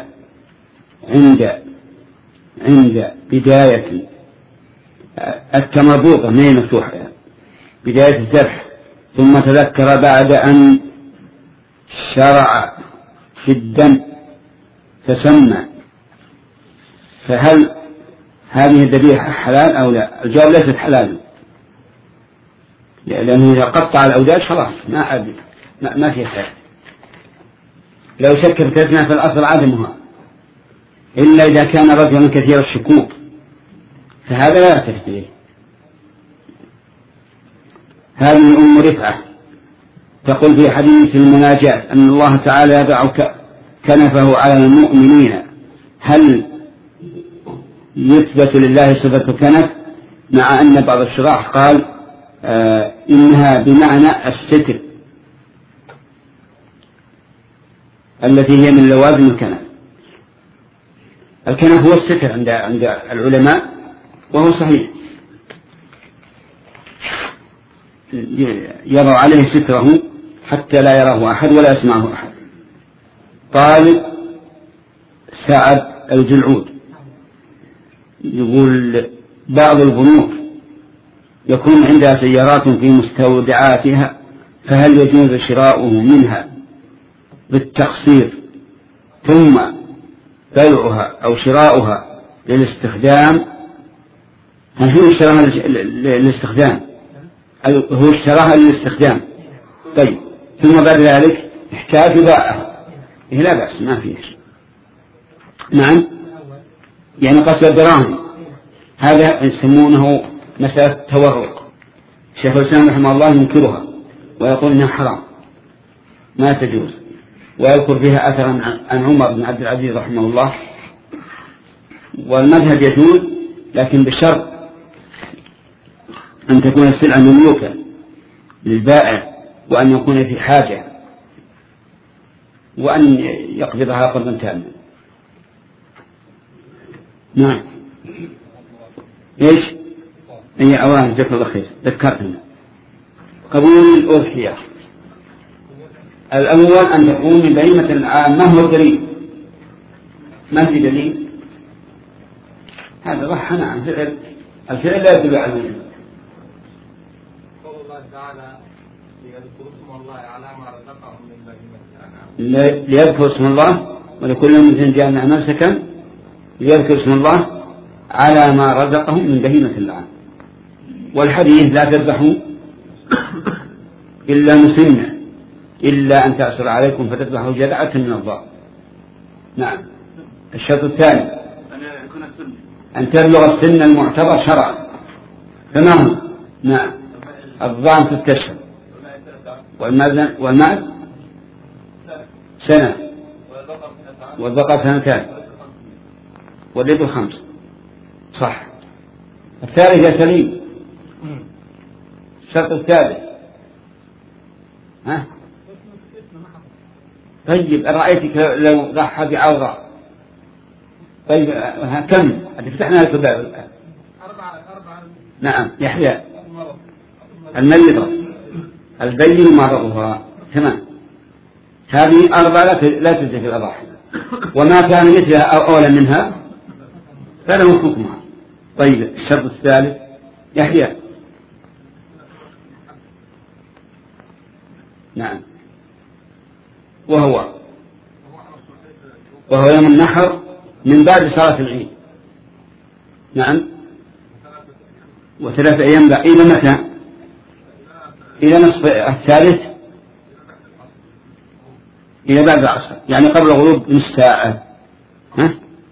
عند بداية التمربوطة من مفتوحة بداية الذبح، ثم تذكر بعد أن شرع في الدم فسمى، فهل هذه الذبيحة حلال أو لا؟ الجواب: ليست حلال، لأنه إذا قطع الأوداج خلاص ما في خير. لو شك في التسمية فالأصل عدمها، إلا إذا كان رجلا كثير الشكوك فهذا لا يعترف به. هذه أم رفعة تقول في حديث المناجاة أن الله تعالى يضع كنفه على المؤمنين، هل يثبت لله صفة كنف؟ مع أن بعض الشراح قال إنها بمعنى الستر التي هي من لوازم الكنف. الكنف هو الستر عند العلماء، وهو صحيح، يضع عليه ستره حتى لا يراه أحد ولا يسمعه أحد. قال سعد الجلعود يقول بعض البنوك يكون عندها سيارات في مستودعاتها، فهل يجوز شراؤه منها بالتقسيط ثم بيعها أو شراؤها للاستخدام؟ هل هو اشتراها للاستخدام؟ هو اشتراها للاستخدام، طيب، ثم بعد ذلك احتاج باعها، لا بأس، ما فيه شيء. نعم، يعني قصد الدراهم، هذا يسمونه مسألة تورق. شيخ الإسلام رحمه الله ينكرها ويقول إنها حرام ما تجوز، ويذكر فيها أثرا عن عمر بن عبد العزيز رحمه الله. والمذهب يجوز، لكن بشرط أن تكون السلعة مملوكة للبائع، وأن يكون في حاجة، وأن يقبضها قبضا تاما. نعم، إيش؟ أي أوان جزاك الله خير، ذكرتنا قبول الأضحية. الأول أن تكون من بهيمة الأنعام. ما هو الدليل؟ ما في دليل؟ هذا ضحى عن فعل، الفعل لا يدل على الوجوب. قول الله تعالى ليذكروا اسم الله على ما رزقهم من بهيمة الأنعام. ليذكروا اسم الله ولكل من جعلنا منسكا ليذكروا اسم الله على ما رزقهم من بهيمة الأنعام. والحديث لا تذبحوا إلا مسنة إلا أن تأسر عليكم فتذبحوا جذعة من الضأن. نعم. الشرط الثاني أن تبلغ السن المعتبر شرعا. تمام. نعم. الضأن 6 أشهر، والمعز سنة، والبقر 2 والإبل 5. صح. الثالث سليم. الشرط الثالث. ها؟ طيب، رأيتك لو ضحى بعورة. طيب، كم؟ فتحنا لك الباب الآن. 4. نعم. يحيى المريضة البين مرضها. تمام. هذه 4 لا تجزي في الأضاحي، وما كان مثلها أو أولا منها فله حكمها. طيب، الشرط الثالث. يحيى. نعم. وهو يوم النحر من بعد صلاة العيد. نعم. و3 أيام بعد. إلى متى؟ إلى نصف الثالث، إلى بعد العصر، يعني قبل الغروب بنصف ساعة. ها؟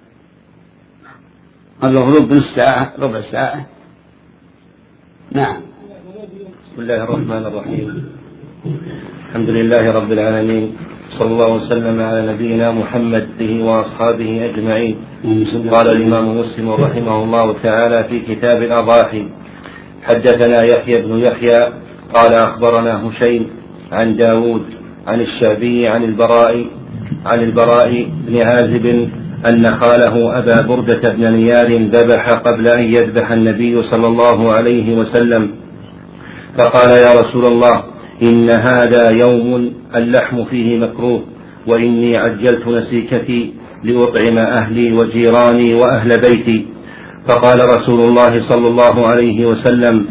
قبل الغروب بنصف ساعة، ربع ساعة. نعم. بسم الله الرحمن الرحيم. الحمد لله رب العالمين، صلى الله وسلم على نبينا محمد وأصحابه أجمعين. قال الإمام مسلم رحمه الله تعالى في كتاب الأضاحي: حدثنا يحيى بن يحيى قال أخبرنا هشيم عن داود عن الشعبي عن البراء بن عازب أن خاله أبا بردة بن نيار ذبح قبل أن يذبح النبي صلى الله عليه وسلم، فقال: يا رسول الله، إن هذا يوم اللحم فيه مكروه، وإني عجلت نسيكتي لأطعم أهلي وجيراني وأهل بيتي. فقال رسول الله صلى الله عليه وسلم: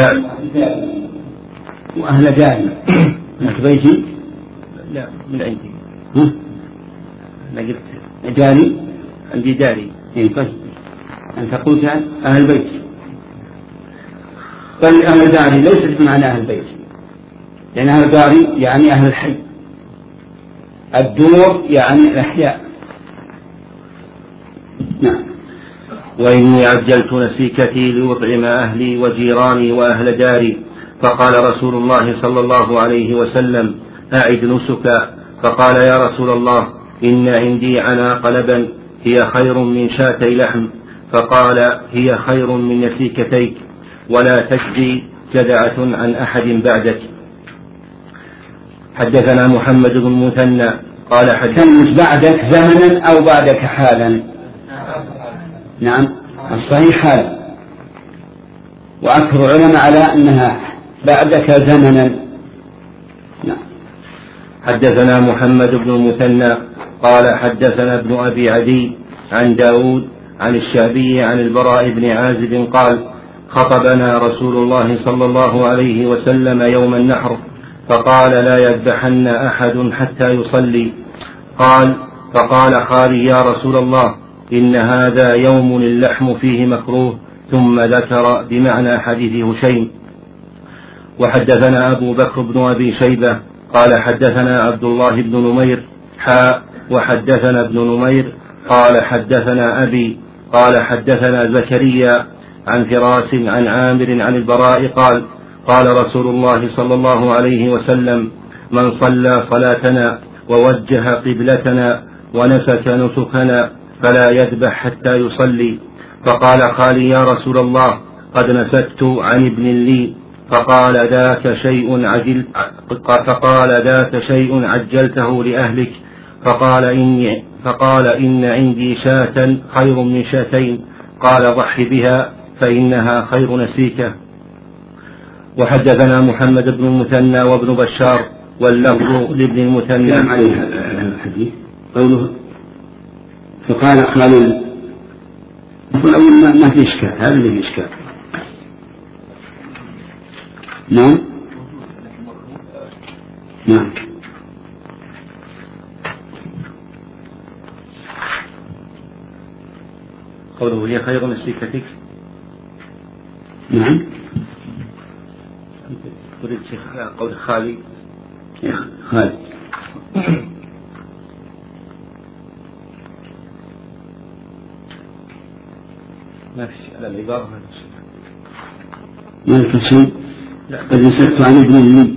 وأهل داري لك بيتي؟ لا، من عندي. أنا قلت داري، عندي داري. طيب، أنت قلت أهل بيتي. قال أهل داري ليست بمعنى أهل بيتي، لأن أهل داري يعني أهل الحي، الدور يعني الأحياء. نعم. وإني عجلت نسيكتي لأطعم أهلي وجيراني وأهل داري. فقال رسول الله صلى الله عليه وسلم: أعد نسك. فقال: يا رسول الله، إن عندي عناق لبن هي خير من شاتي لحم. فقال: هي خير من نسيكتيك، ولا تجزي جدعة عن أحد بعدك. حدثنا محمد بن مثنى قال: حدثنا بعدك زمنا أو بعدك حالا؟ نعم الصحيح هذا، وأكثر العلماء على أنها بعدك زمنا. نعم. حدثنا محمد بن المثنى قال حدثنا ابن أبي عدي عن داود عن الشعبي عن البراء بن عازب قال خطبنا رسول الله صلى الله عليه وسلم يوم النحر فقال لا يذبحن أحد حتى يصلي. فقال خالي يا رسول الله إن هذا يوم اللحم فيه مكروه، ثم ذكر بمعنى حديث هشيم. وحدثنا أبو بكر بن أبي شيبة قال حدثنا عبد الله بن نمير وحدثنا ابن نمير قال حدثنا أبي قال حدثنا زكريا عن فراس عن عامر عن البراء قال رسول الله صلى الله عليه وسلم من صلى صلاتنا ووجه قبلتنا ونسك نسكنا فلا يذبح حتى يصلي. فقال خالي يا رسول الله قد نسكت عن ابن لي. فقال ذاك شيء عجلته لأهلك. فقال إن عندي شاة خير من شاتين. قال ضح بها فإنها خير نسيكة. وحدثنا محمد بن المثنى وابن بشار واللفظ لابن المثنى. عليه الحديث قوله فقال خالد الأول ما في إشكال، هذا اللي في إشكال. نعم نعم قوله هي خير نسيكتك. نعم تريد قول خالي خالد ما في على العبارة ما في شيء. قد نسكت عن ابن لي.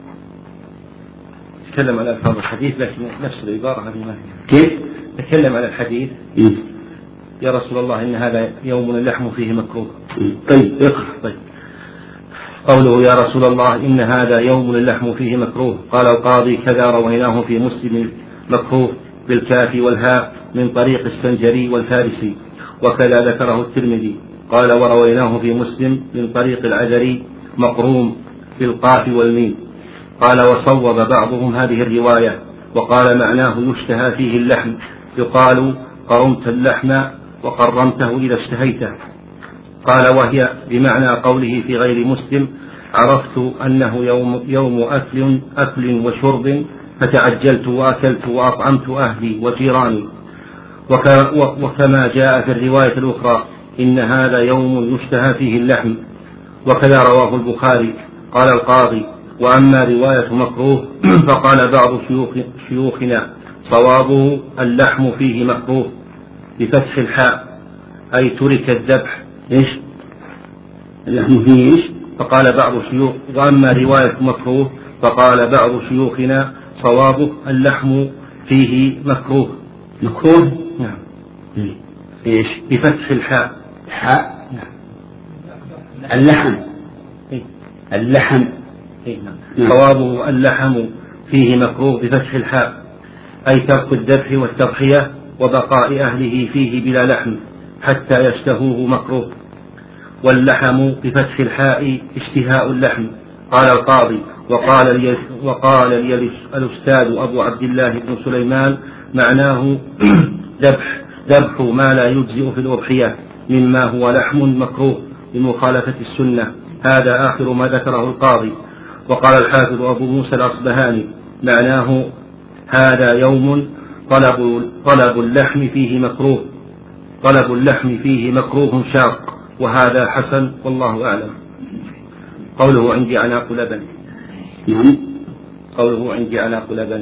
تكلم على ألفاظ الحديث لكن نفس العبارة هذه ما هي. كيف؟ تكلم على الحديث. يا رسول الله إن هذا يوم اللحم فيه مكروه. طيب اقرأ. طيب. قوله يا رسول الله إن هذا يوم اللحم فيه مكروه. قال القاضي كذا رويناه في مسلم مكروه بالكاف والهاء من طريق السنجري والفارسي، وكذا ذكره الترمذي. قال ورويناه في مسلم من طريق العذري مقروم بالقاف والميم. قال وصوب بعضهم هذه الرواية وقال معناه يشتهى فيه اللحم، يقال قرمت اللحم وقرمته إذا اشتهيته. قال وهي بمعنى قوله في غير مسلم عرفت أنه يوم أكل وشرب فتعجلت وأكلت وأطعمت أهلي وجيراني. وكما جاء في الرواية الأخرى إن هذا يوم يشتهى فيه اللحم، وكذا رواه البخاري. قال القاضي وأما رواية مكروه فقال بعض شيوخنا صوابه اللحم فيه مكروه بفتح الحاء أي ترك الذبح. إيش اللحم فيه إيش؟ فقال بعض الشيوخ وأما رواية مكروه فقال بعض شيوخنا صوابه اللحم فيه مكروه. مكروه؟ نعم. إيش؟ بفتح الحاء. حاء؟ نعم. اللحم. اللحم. نعم. صوابه اللحم فيه مكروه بفتح الحاء أي ترك الذبح والتضحية وبقاء أهله فيه بلا لحم حتى يشتهوه مكروه. واللحم بفتح الحاء اشتهاء اللحم. قال القاضي وقال لي الأستاذ أبو عبد الله بن سليمان معناه ذبح ما لا يجزئ في الأضحية مما هو لحم مكروه بمخالفة السنة. هذا آخر ما ذكره القاضي. وقال الحافظ أبو موسى الأصبهاني معناه هذا يوم طلب اللحم فيه مكروه شاق، وهذا حسن والله أعلم. قوله عندي عناق لبن. نعم. قوله عندي عناق لبن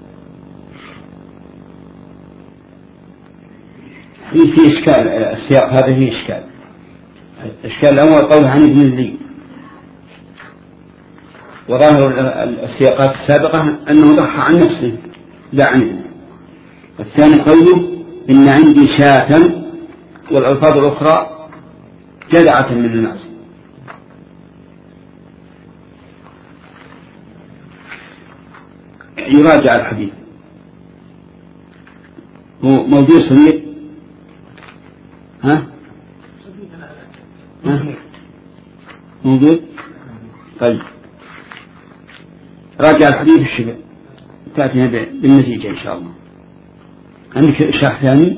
في إشكال. السياق هذا فيه إشكال. الإشكال الأول قوله عن ابن لي، وظاهر السياقات السابقة أنه ضحى عن نفسه لا عنه. الثاني قوله إن عندي شاة، والألفاظ الأخرى جدعة من الناس. يراجع الحديث، هو موجود صغير ها؟ موجود؟ طيب راجع الحديث الشبه تأتينا بالنتيجة إن شاء الله. عندك شرح ثاني؟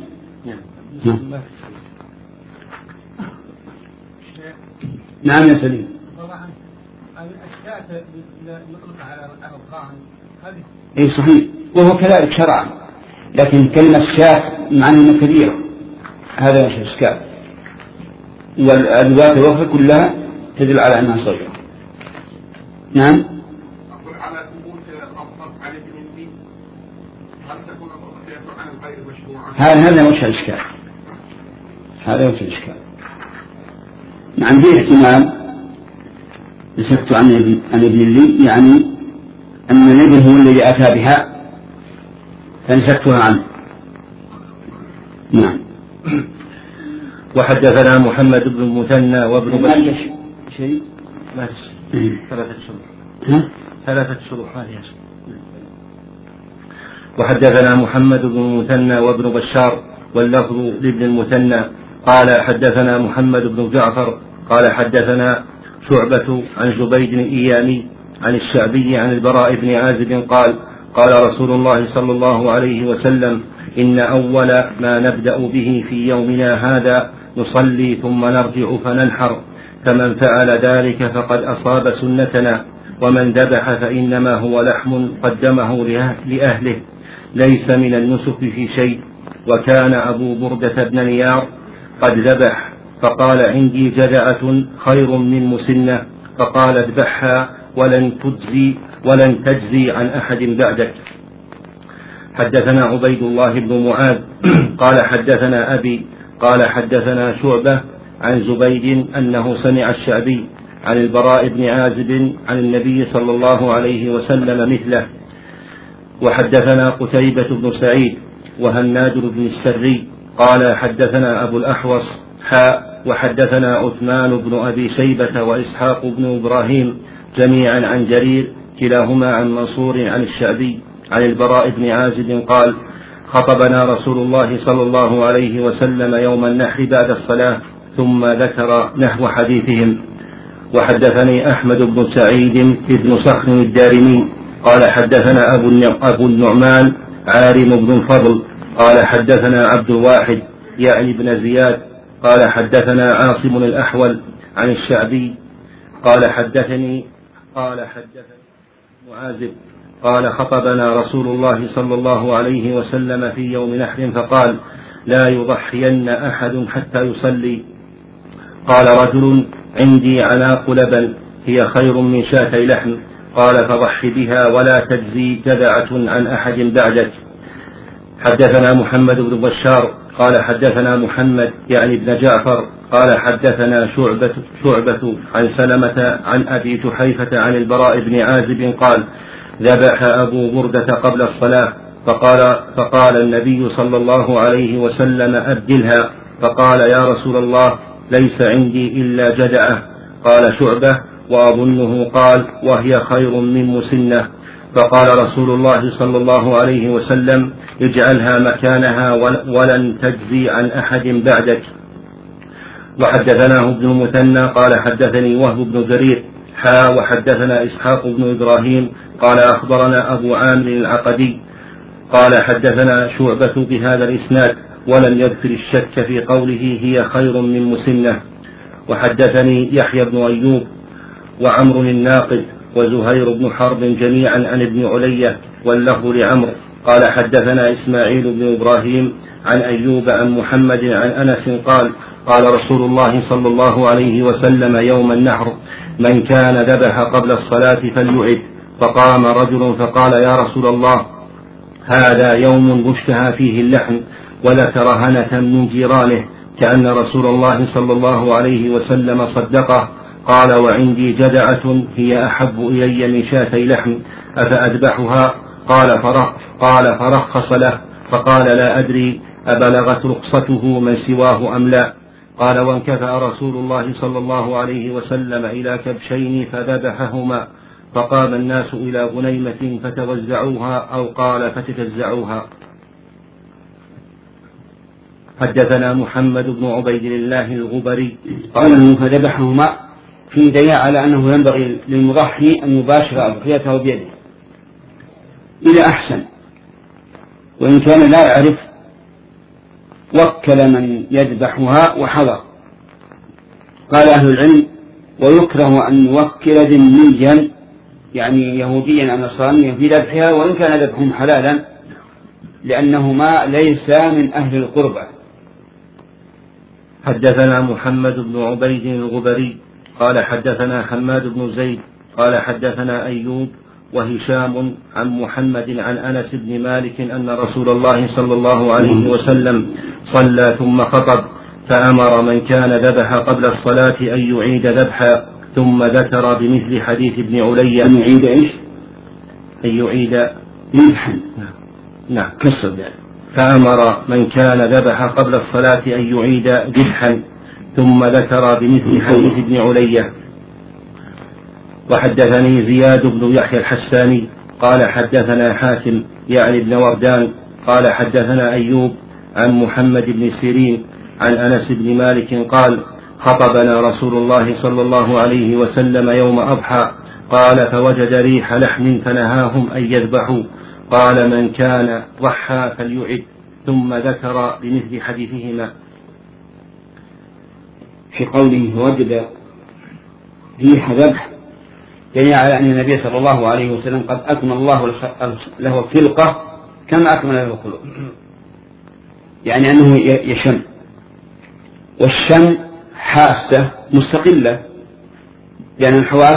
نعم يا سليم. طبعا الأشياء يطلق على القرآن هذه أي صحيح، وهو كذلك شرعا، لكن كلمة شاة معنى كبيرة، هذا مش إشكال، والأدوات الأخرى كلها تدل على أنها صغيرة. نعم. أقول على ثبوت النص على ابن الدين هل تكون الرؤية عن الغير مشروعا؟ هذا وش الإشكال، هذا وش الإشكال. نعم فيه احتمال نسبت عن ابن لي، يعني أن الابن هو الذي أتى بها فنسبتها عنه. نعم. وحدثنا محمد بن المثنى وابن بشار شيء ما ثلاثة شروح هذه. وحدثنا محمد بن المثنى وابن بشار واللفظ لابن المثنى قال حدثنا محمد بن جعفر قال حدثنا شعبة عن زبيد الإيامي عن الشعبي عن البراء بن عازب قال قال رسول الله صلى الله عليه وسلم إن أول ما نبدأ به في يومنا هذا نصلي ثم نرجع فننحر، فمن فعل ذلك فقد أصاب سنتنا، ومن ذبح فإنما هو لحم قدمه لأهله ليس من النسك في شيء. وكان أبو بردة بن نيار قد ذبح فقال عندي جذعة خير من مسنة، فقال اذبحها ولن تجزي عن أحد بعدك. حدثنا عبيد الله بن معاذ قال حدثنا أبي قال حدثنا شعبة عن زبيد أنه سمع الشعبي عن البراء بن عازب عن النبي صلى الله عليه وسلم مثله. وحدثنا قتيبة بن سعيد وهناد بن السري قال حدثنا أبو الأحوص وحدثنا عثمان بن أبي شيبة وإسحاق بن إبراهيم جميعا عن جرير كلاهما عن منصور عن الشعبي عن البراء بن عازب قال خطبنا رسول الله صلى الله عليه وسلم يوم النحر بعد الصلاة، ثم ذكر نحو حديثهم. وحدثني أحمد بن سعيد بن صخر الدارمي قال حدثنا أبو النعمان عارم بن الفضل قال حدثنا عبد الواحد يعني بن زياد قال حدثنا عاصم الأحول عن الشعبي قال حدثني معاذ قال خطبنا رسول الله صلى الله عليه وسلم في يوم نحر فقال لا يضحين أحد حتى يصلي. قال رجل عندي عناق لبن هي خير من شاتي لحم، قال فضح بها ولا تجزي جذعة عن أحد بعدك. حدثنا محمد بن بشار قال حدثنا محمد يعني ابن جعفر قال حدثنا شعبة عن سلمة عن أبي جحيفة عن البراء بن عازب قال ذبح أبو بردة قبل الصلاة فقال النبي صلى الله عليه وسلم أبدلها، فقال يا رسول الله ليس عندي إلا جدعة. قال شعبة وأظنه قال وهي خير من مسنة. فقال رسول الله صلى الله عليه وسلم اجعلها مكانها ولن تجزي عن أحد بعدك. وحدثناه ابن المثنى قال حدثني وهب بن جرير وحدثنا إسحاق بن إبراهيم قال أخبرنا أبو عامر العقدي قال حدثنا شعبة بهذا الإسناد ولم يذكر الشك في قوله هي خير من مسنة. وحدثني يحيى بن أيوب وعمر الناقد وزهير بن حرب جميعا عن ابن علية واللفظ لعمر قال حدثنا إسماعيل بن إبراهيم عن أيوب عن محمد عن أنس قال رسول الله صلى الله عليه وسلم يوم النحر من كان ذبح قبل الصلاة فليعد. فقام رجل فقال يا رسول الله هذا يوم مشتهى فيه اللحم، وذكر هنة من جيرانه كأن رسول الله صلى الله عليه وسلم صدقه. قال وعندي جدعة هي أحب إلي من شاتي لحم أفأذبحها؟ قال فرخص له، فقال لا أدري أبلغت رخصته من سواه أم لا. قال وانكفأ رسول الله صلى الله عليه وسلم إلى كبشين فذبحهما، فقام الناس إلى غنيمة فتوزعوها أو قال فتجزعوها. حدثنا محمد بن عبيد الله الغبري قال أنه فذبحهما في دليل على أنه ينبغي للمضحي أن يباشر أضحيته بيده إلى أحسن، وإن كان لا يعرف وكل من يذبحها وحضر. قال أهل العلم ويكره أن يوكل ذميا يعني يهوديا أو نصرانيا في ذبحها وإن كان ذبحهم حلالا، لأنهما ليس من أهل القربة. حدثنا محمد بن عبيد الغبري قال حدثنا حماد بن زيد قال حدثنا أيوب وهشام عن محمد عن أنس بن مالك أن رسول الله صلى الله عليه وسلم صلى ثم خطب فأمر من كان ذبح قبل الصلاة أن يعيد ذبحا، ثم ذكر بمثل حديث ابن علي أن يعيد إيش؟ أن يعيد ذبحا. نعم كسر ذلك. فأمر من كان ذبح قبل الصلاة أن يعيد ذبحا، ثم ذكر بمثل حديث ابن علي. وحدثني زياد بن يحيى الحساني قال حدثنا حاتم يعني ابن وردان قال حدثنا أيوب عن محمد بن سيرين عن أنس بن مالك قال خطبنا رسول الله صلى الله عليه وسلم يوم أضحى قال فوجد ريح لحم فنهاهم أن يذبحوا، قال من كان ضحى فليعد، ثم ذكر بمثل حديثهما. في قوله وجد ريح ذبح يعني على أن النبي صلى الله عليه وسلم قد أكمل الله له الخلقة كما أكمل له الخلق، يعني أنه يشم، والشم حاسة مستقلة لأن الحواس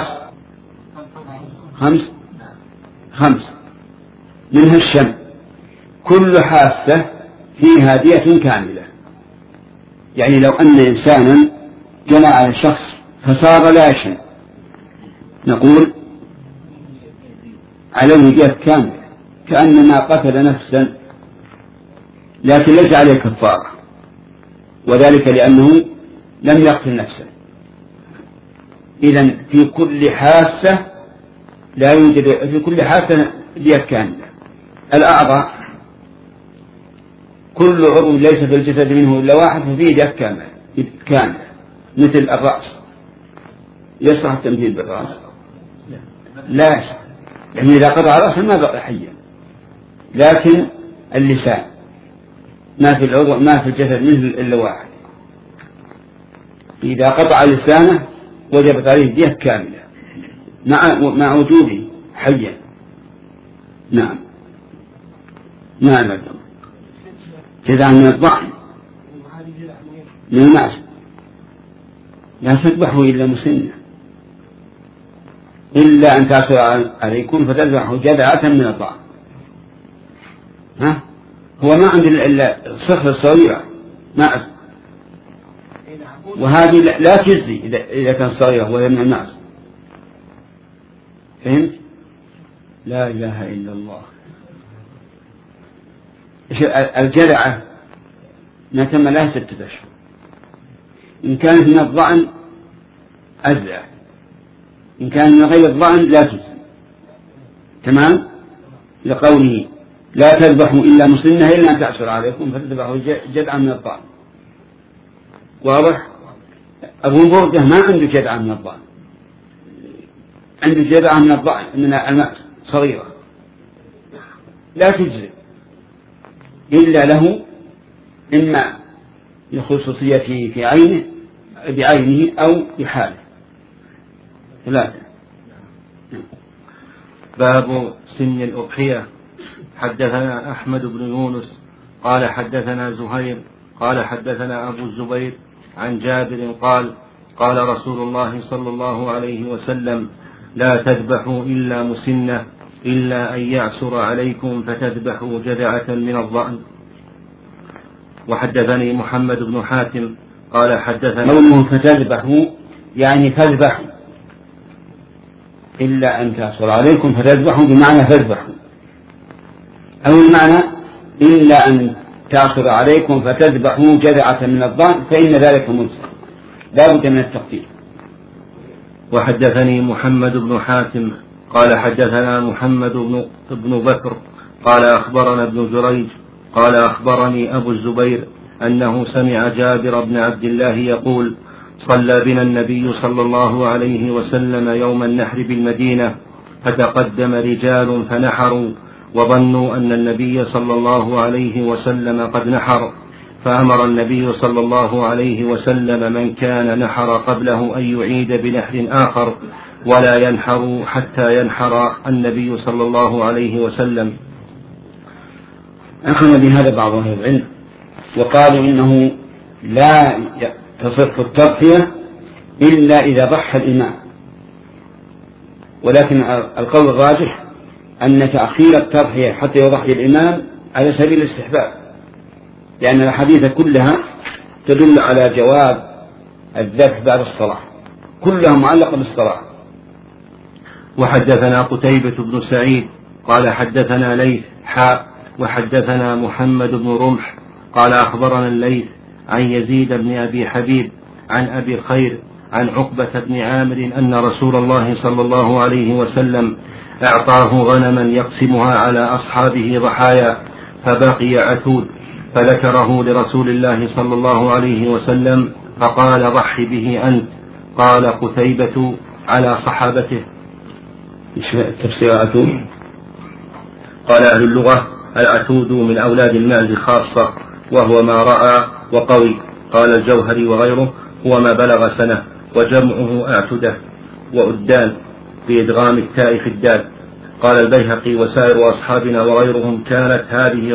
خمس منها الشم، كل حاسة فيها دية كاملة. يعني لو أن إنسانا جنى على شخص فصار لا يشم نقول عليه دية كاملة كأنما قتل نفسا، لكن ليس عليه كفارة، وذلك لأنه لم يقتل نفسا. إذن في كل حاسة لا يوجد في كل حاسة دية كاملة. الأعضاء كل عضو ليس في الجسد منه إلا واحد ففيه دية كاملة مثل الرأس. يصح التمثيل بالرأس؟ لا يصح، يعني إذا قطع رأسه ما بقي حيا. لكن اللسان ما في العضو ما في الجسد منه إلا واحد، إذا قطع لسانه وجبت عليه دية كاملة مع وجوده حيا. نعم جزاء من الضأن من الناس لا تذبحوا إلا مسنة إلا أن تعصر عليكم فتذبحوا جذعة من الضأن. هو ما عند إلا الصخرة الصغيرة ما أصل، وهذه لا تجزي إذا كان صغيرة وهي من الناس. فهمت؟ لا إله إلا الله. الجذعة ما تم لها 6 أشهر، إن كانت من الضأن أجزع، إن كان من غير الضأن لا تجزي. تمام؟ لقوله لا تذبحوا إلا مسنة إلا أن تعصر عليكم فتذبحوا جذعا من الضأن. واضح؟ أبو بردة ما عنده جذعا من الضأن، عنده جذعا من الضأن من الماء صغيرة لا تجزي إلا له إما لخصوصيته في عينه بعينه أو بحاله. 3. باب سن الأضحية. حدثنا أحمد بن يونس قال حدثنا زهير قال حدثنا أبو الزبير عن جابر قال قال رسول الله صلى الله عليه وسلم لا تذبحوا إلا مسنة إلا أن يعسر عليكم فتذبحوا جذعة من الضأن. وحدثني محمد بن حاتم قال حدثنا قوله فتذبحوا يعني تذبحوا إلا أن تعسر عليكم فتذبحوا بمعنى تذبحوا، أو المعنى إلا أن تعسر عليكم فتذبحوا جذعة من الضأن فإن ذلك مجزي، لا بد من التقدير. وحدثني محمد بن حاتم قال حدثنا محمد بن بكر قال أخبرنا ابن جريج قال أخبرني أبو الزبير أنه سمع جابر بن عبد الله يقول: صلى بنا النبي صلى الله عليه وسلم يوم النحر بالمدينة، فتقدم رجال فنحروا، وظنوا أن النبي صلى الله عليه وسلم قد نحر، فأمر النبي صلى الله عليه وسلم من كان نحر قبله أن يعيد بنحر آخر، ولا ينحر حتى ينحر النبي صلى الله عليه وسلم. أخذ بهذا بعض أهل العلم وقالوا إنه لا تصح التضحية إلا إذا ضحى الإمام، ولكن القول الراجح أن تأخير التضحية حتى يضحي الإمام على سبيل الاستحباب، لأن الحديث كلها تدل على جواز الذبح بعد الصلاة، كلها معلقة بالصلاة. وحدثنا قتيبة بن سعيد قال حدثنا ليث وحدثنا محمد بن رمح قال أخبرنا الليث عن يزيد بن أبي حبيب عن أبي الخير عن عقبة بن عامر أن رسول الله صلى الله عليه وسلم أعطاه غنما يقسمها على أصحابه ضحايا، فبقي عتود، فذكره لرسول الله صلى الله عليه وسلم فقال: ضح به أنت. قال قتيبة: على صحابته. تفسير عتود؟ قال أهل اللغة: العتود من أولاد المعز خاصة، وهو ما رأى وقوي. قال الجوهري وغيره: هو ما بلغ سنة، وجمعه أعتدة وأدان بإدغام التاء في الدال. قال البيهقي وسائر أصحابنا وغيرهم: كانت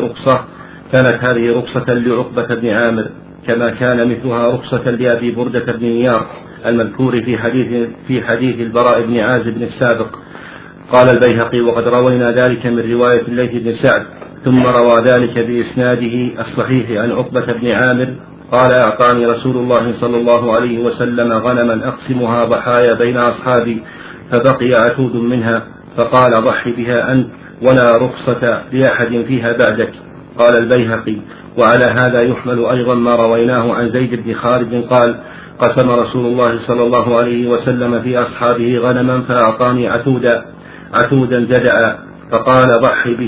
هذه رخصة لعقبة بن عامر، كما كان مثلها رخصة لأبي بردة بن نيار المذكور في حديث البراء بن عازب بن السابق. قال البيهقي: وقد روينا ذلك من رواية الليث بن سعد، ثم روى ذلك بإسناده الصحيح عن عقبة بن عامر قال: أعطاني رسول الله صلى الله عليه وسلم غنما أقسمها ضحايا بين أصحابي، فبقي عتود منها، فقال: ضح بها أنت، ولا رخصة لأحد فيها بعدك. قال البيهقي: وعلى هذا يحمل أيضا ما رويناه عن زيد بن خالد قال: قسم رسول الله صلى الله عليه وسلم في أصحابه غنما فأعطاني عتودا جدعا، فقال: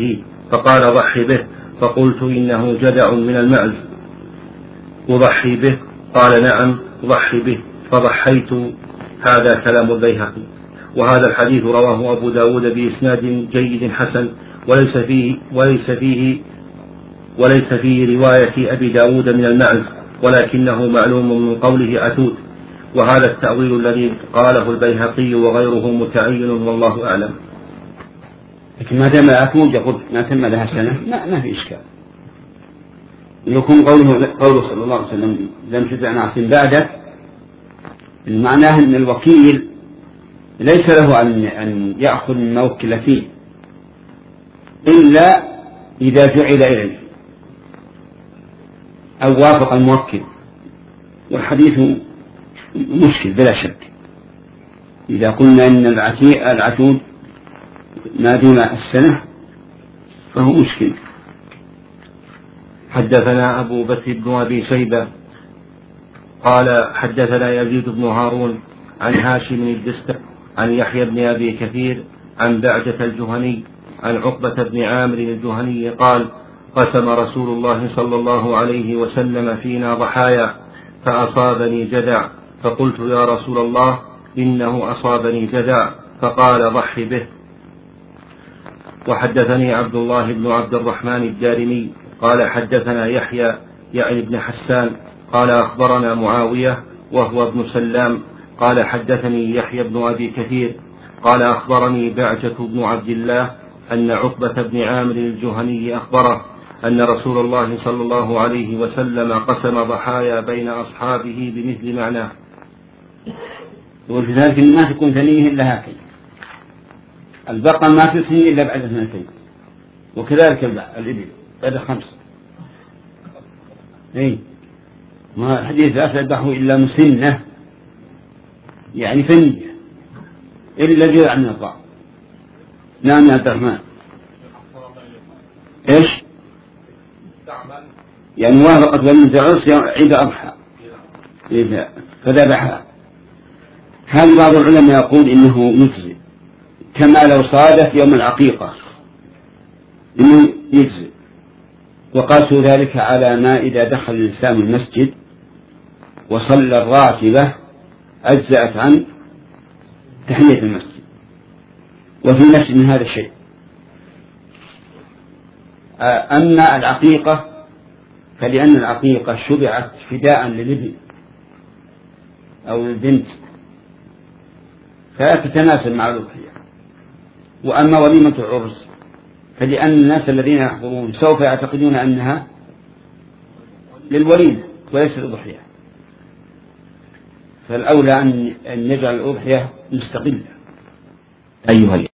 ضح به، فقلت: إنه جدع من المعز أضحي به؟ قال: نعم، ضح به، فضحيت. هذا كلام البيهقي. وهذا الحديث رواه أبو داود بإسناد جيد حسن، وليس فيه رواية أبي داود من المعز، ولكنه معلوم من قوله عتود، وهذا التأويل الذي قاله البيهقي وغيره متعين، والله أعلم. لكن ما دام عتود يقول ما تم لها سنة ما في إشكال. يكون قوله صلى الله عليه وسلم: لم تدع نعس بعدك، معناه أن الوكيل ليس له أن يأخذ مما وكل فيه إلا إذا جعل إليه أو وافق الموكل، والحديث مشكل بلا شك. إذا قلنا أن العتود ما دون السنة فهو مشكل. حدثنا أبو بكر بن أبي شيبة قال حدثنا يزيد بن هارون عن هاشم الدستة عن يحيى بن أبي كثير عن بعجة الجهني عن عقبة بن عامر الجهني قال: قسم رسول الله صلى الله عليه وسلم فينا ضحايا، فأصابني جدع، فقلت: يا رسول الله، إنه أصابني جدع، فقال: ضح به. وحدثني عبد الله بن عبد الرحمن الدارمي قال حدثنا يحيى يعني بن حسان قال أخبرنا معاوية وهو ابن سلام قال حدثني يحيى بن أبي كثير قال أخبرني بعجة بن عبد الله أن عقبة بن عامر الجهني أخبره أن رسول الله صلى الله عليه وسلم قسم ضحايا بين أصحابه بمثل معناه. وفي ذلك ما تكون ثنيه إلا هكذا، البقرة ما تثني إلا بعد 2، وكذلك الإبل بعد 5. ما الحديث لا تذبحه إلا مسنة، يعني ثنية، إلا جزء من الضعف. نعم يا عبد الرحمن. إيش؟ يعني وافقت ولم تعرس عيد أضحى فذبحها. هل بعض العلماء يقول إنه يجزي كما لو صادف يوم العقيقة، إنه يجزي، وقاسوا ذلك على ما إذا دخل الإنسان المسجد وصلى الراتبة أجزأت عن تحية المسجد. وفي نفس من هذا الشيء. أما العقيقة فلأن العقيقة شرعت فداء للابن أو البنت فلا تتناسب مع الأضحية. وأما وليمة العرس فلأن الناس الذين يحضرون سوف يعتقدون أنها للوليمة وليس للأضحية، فالأولى أن نجعل الأضحية مستقلة. أيها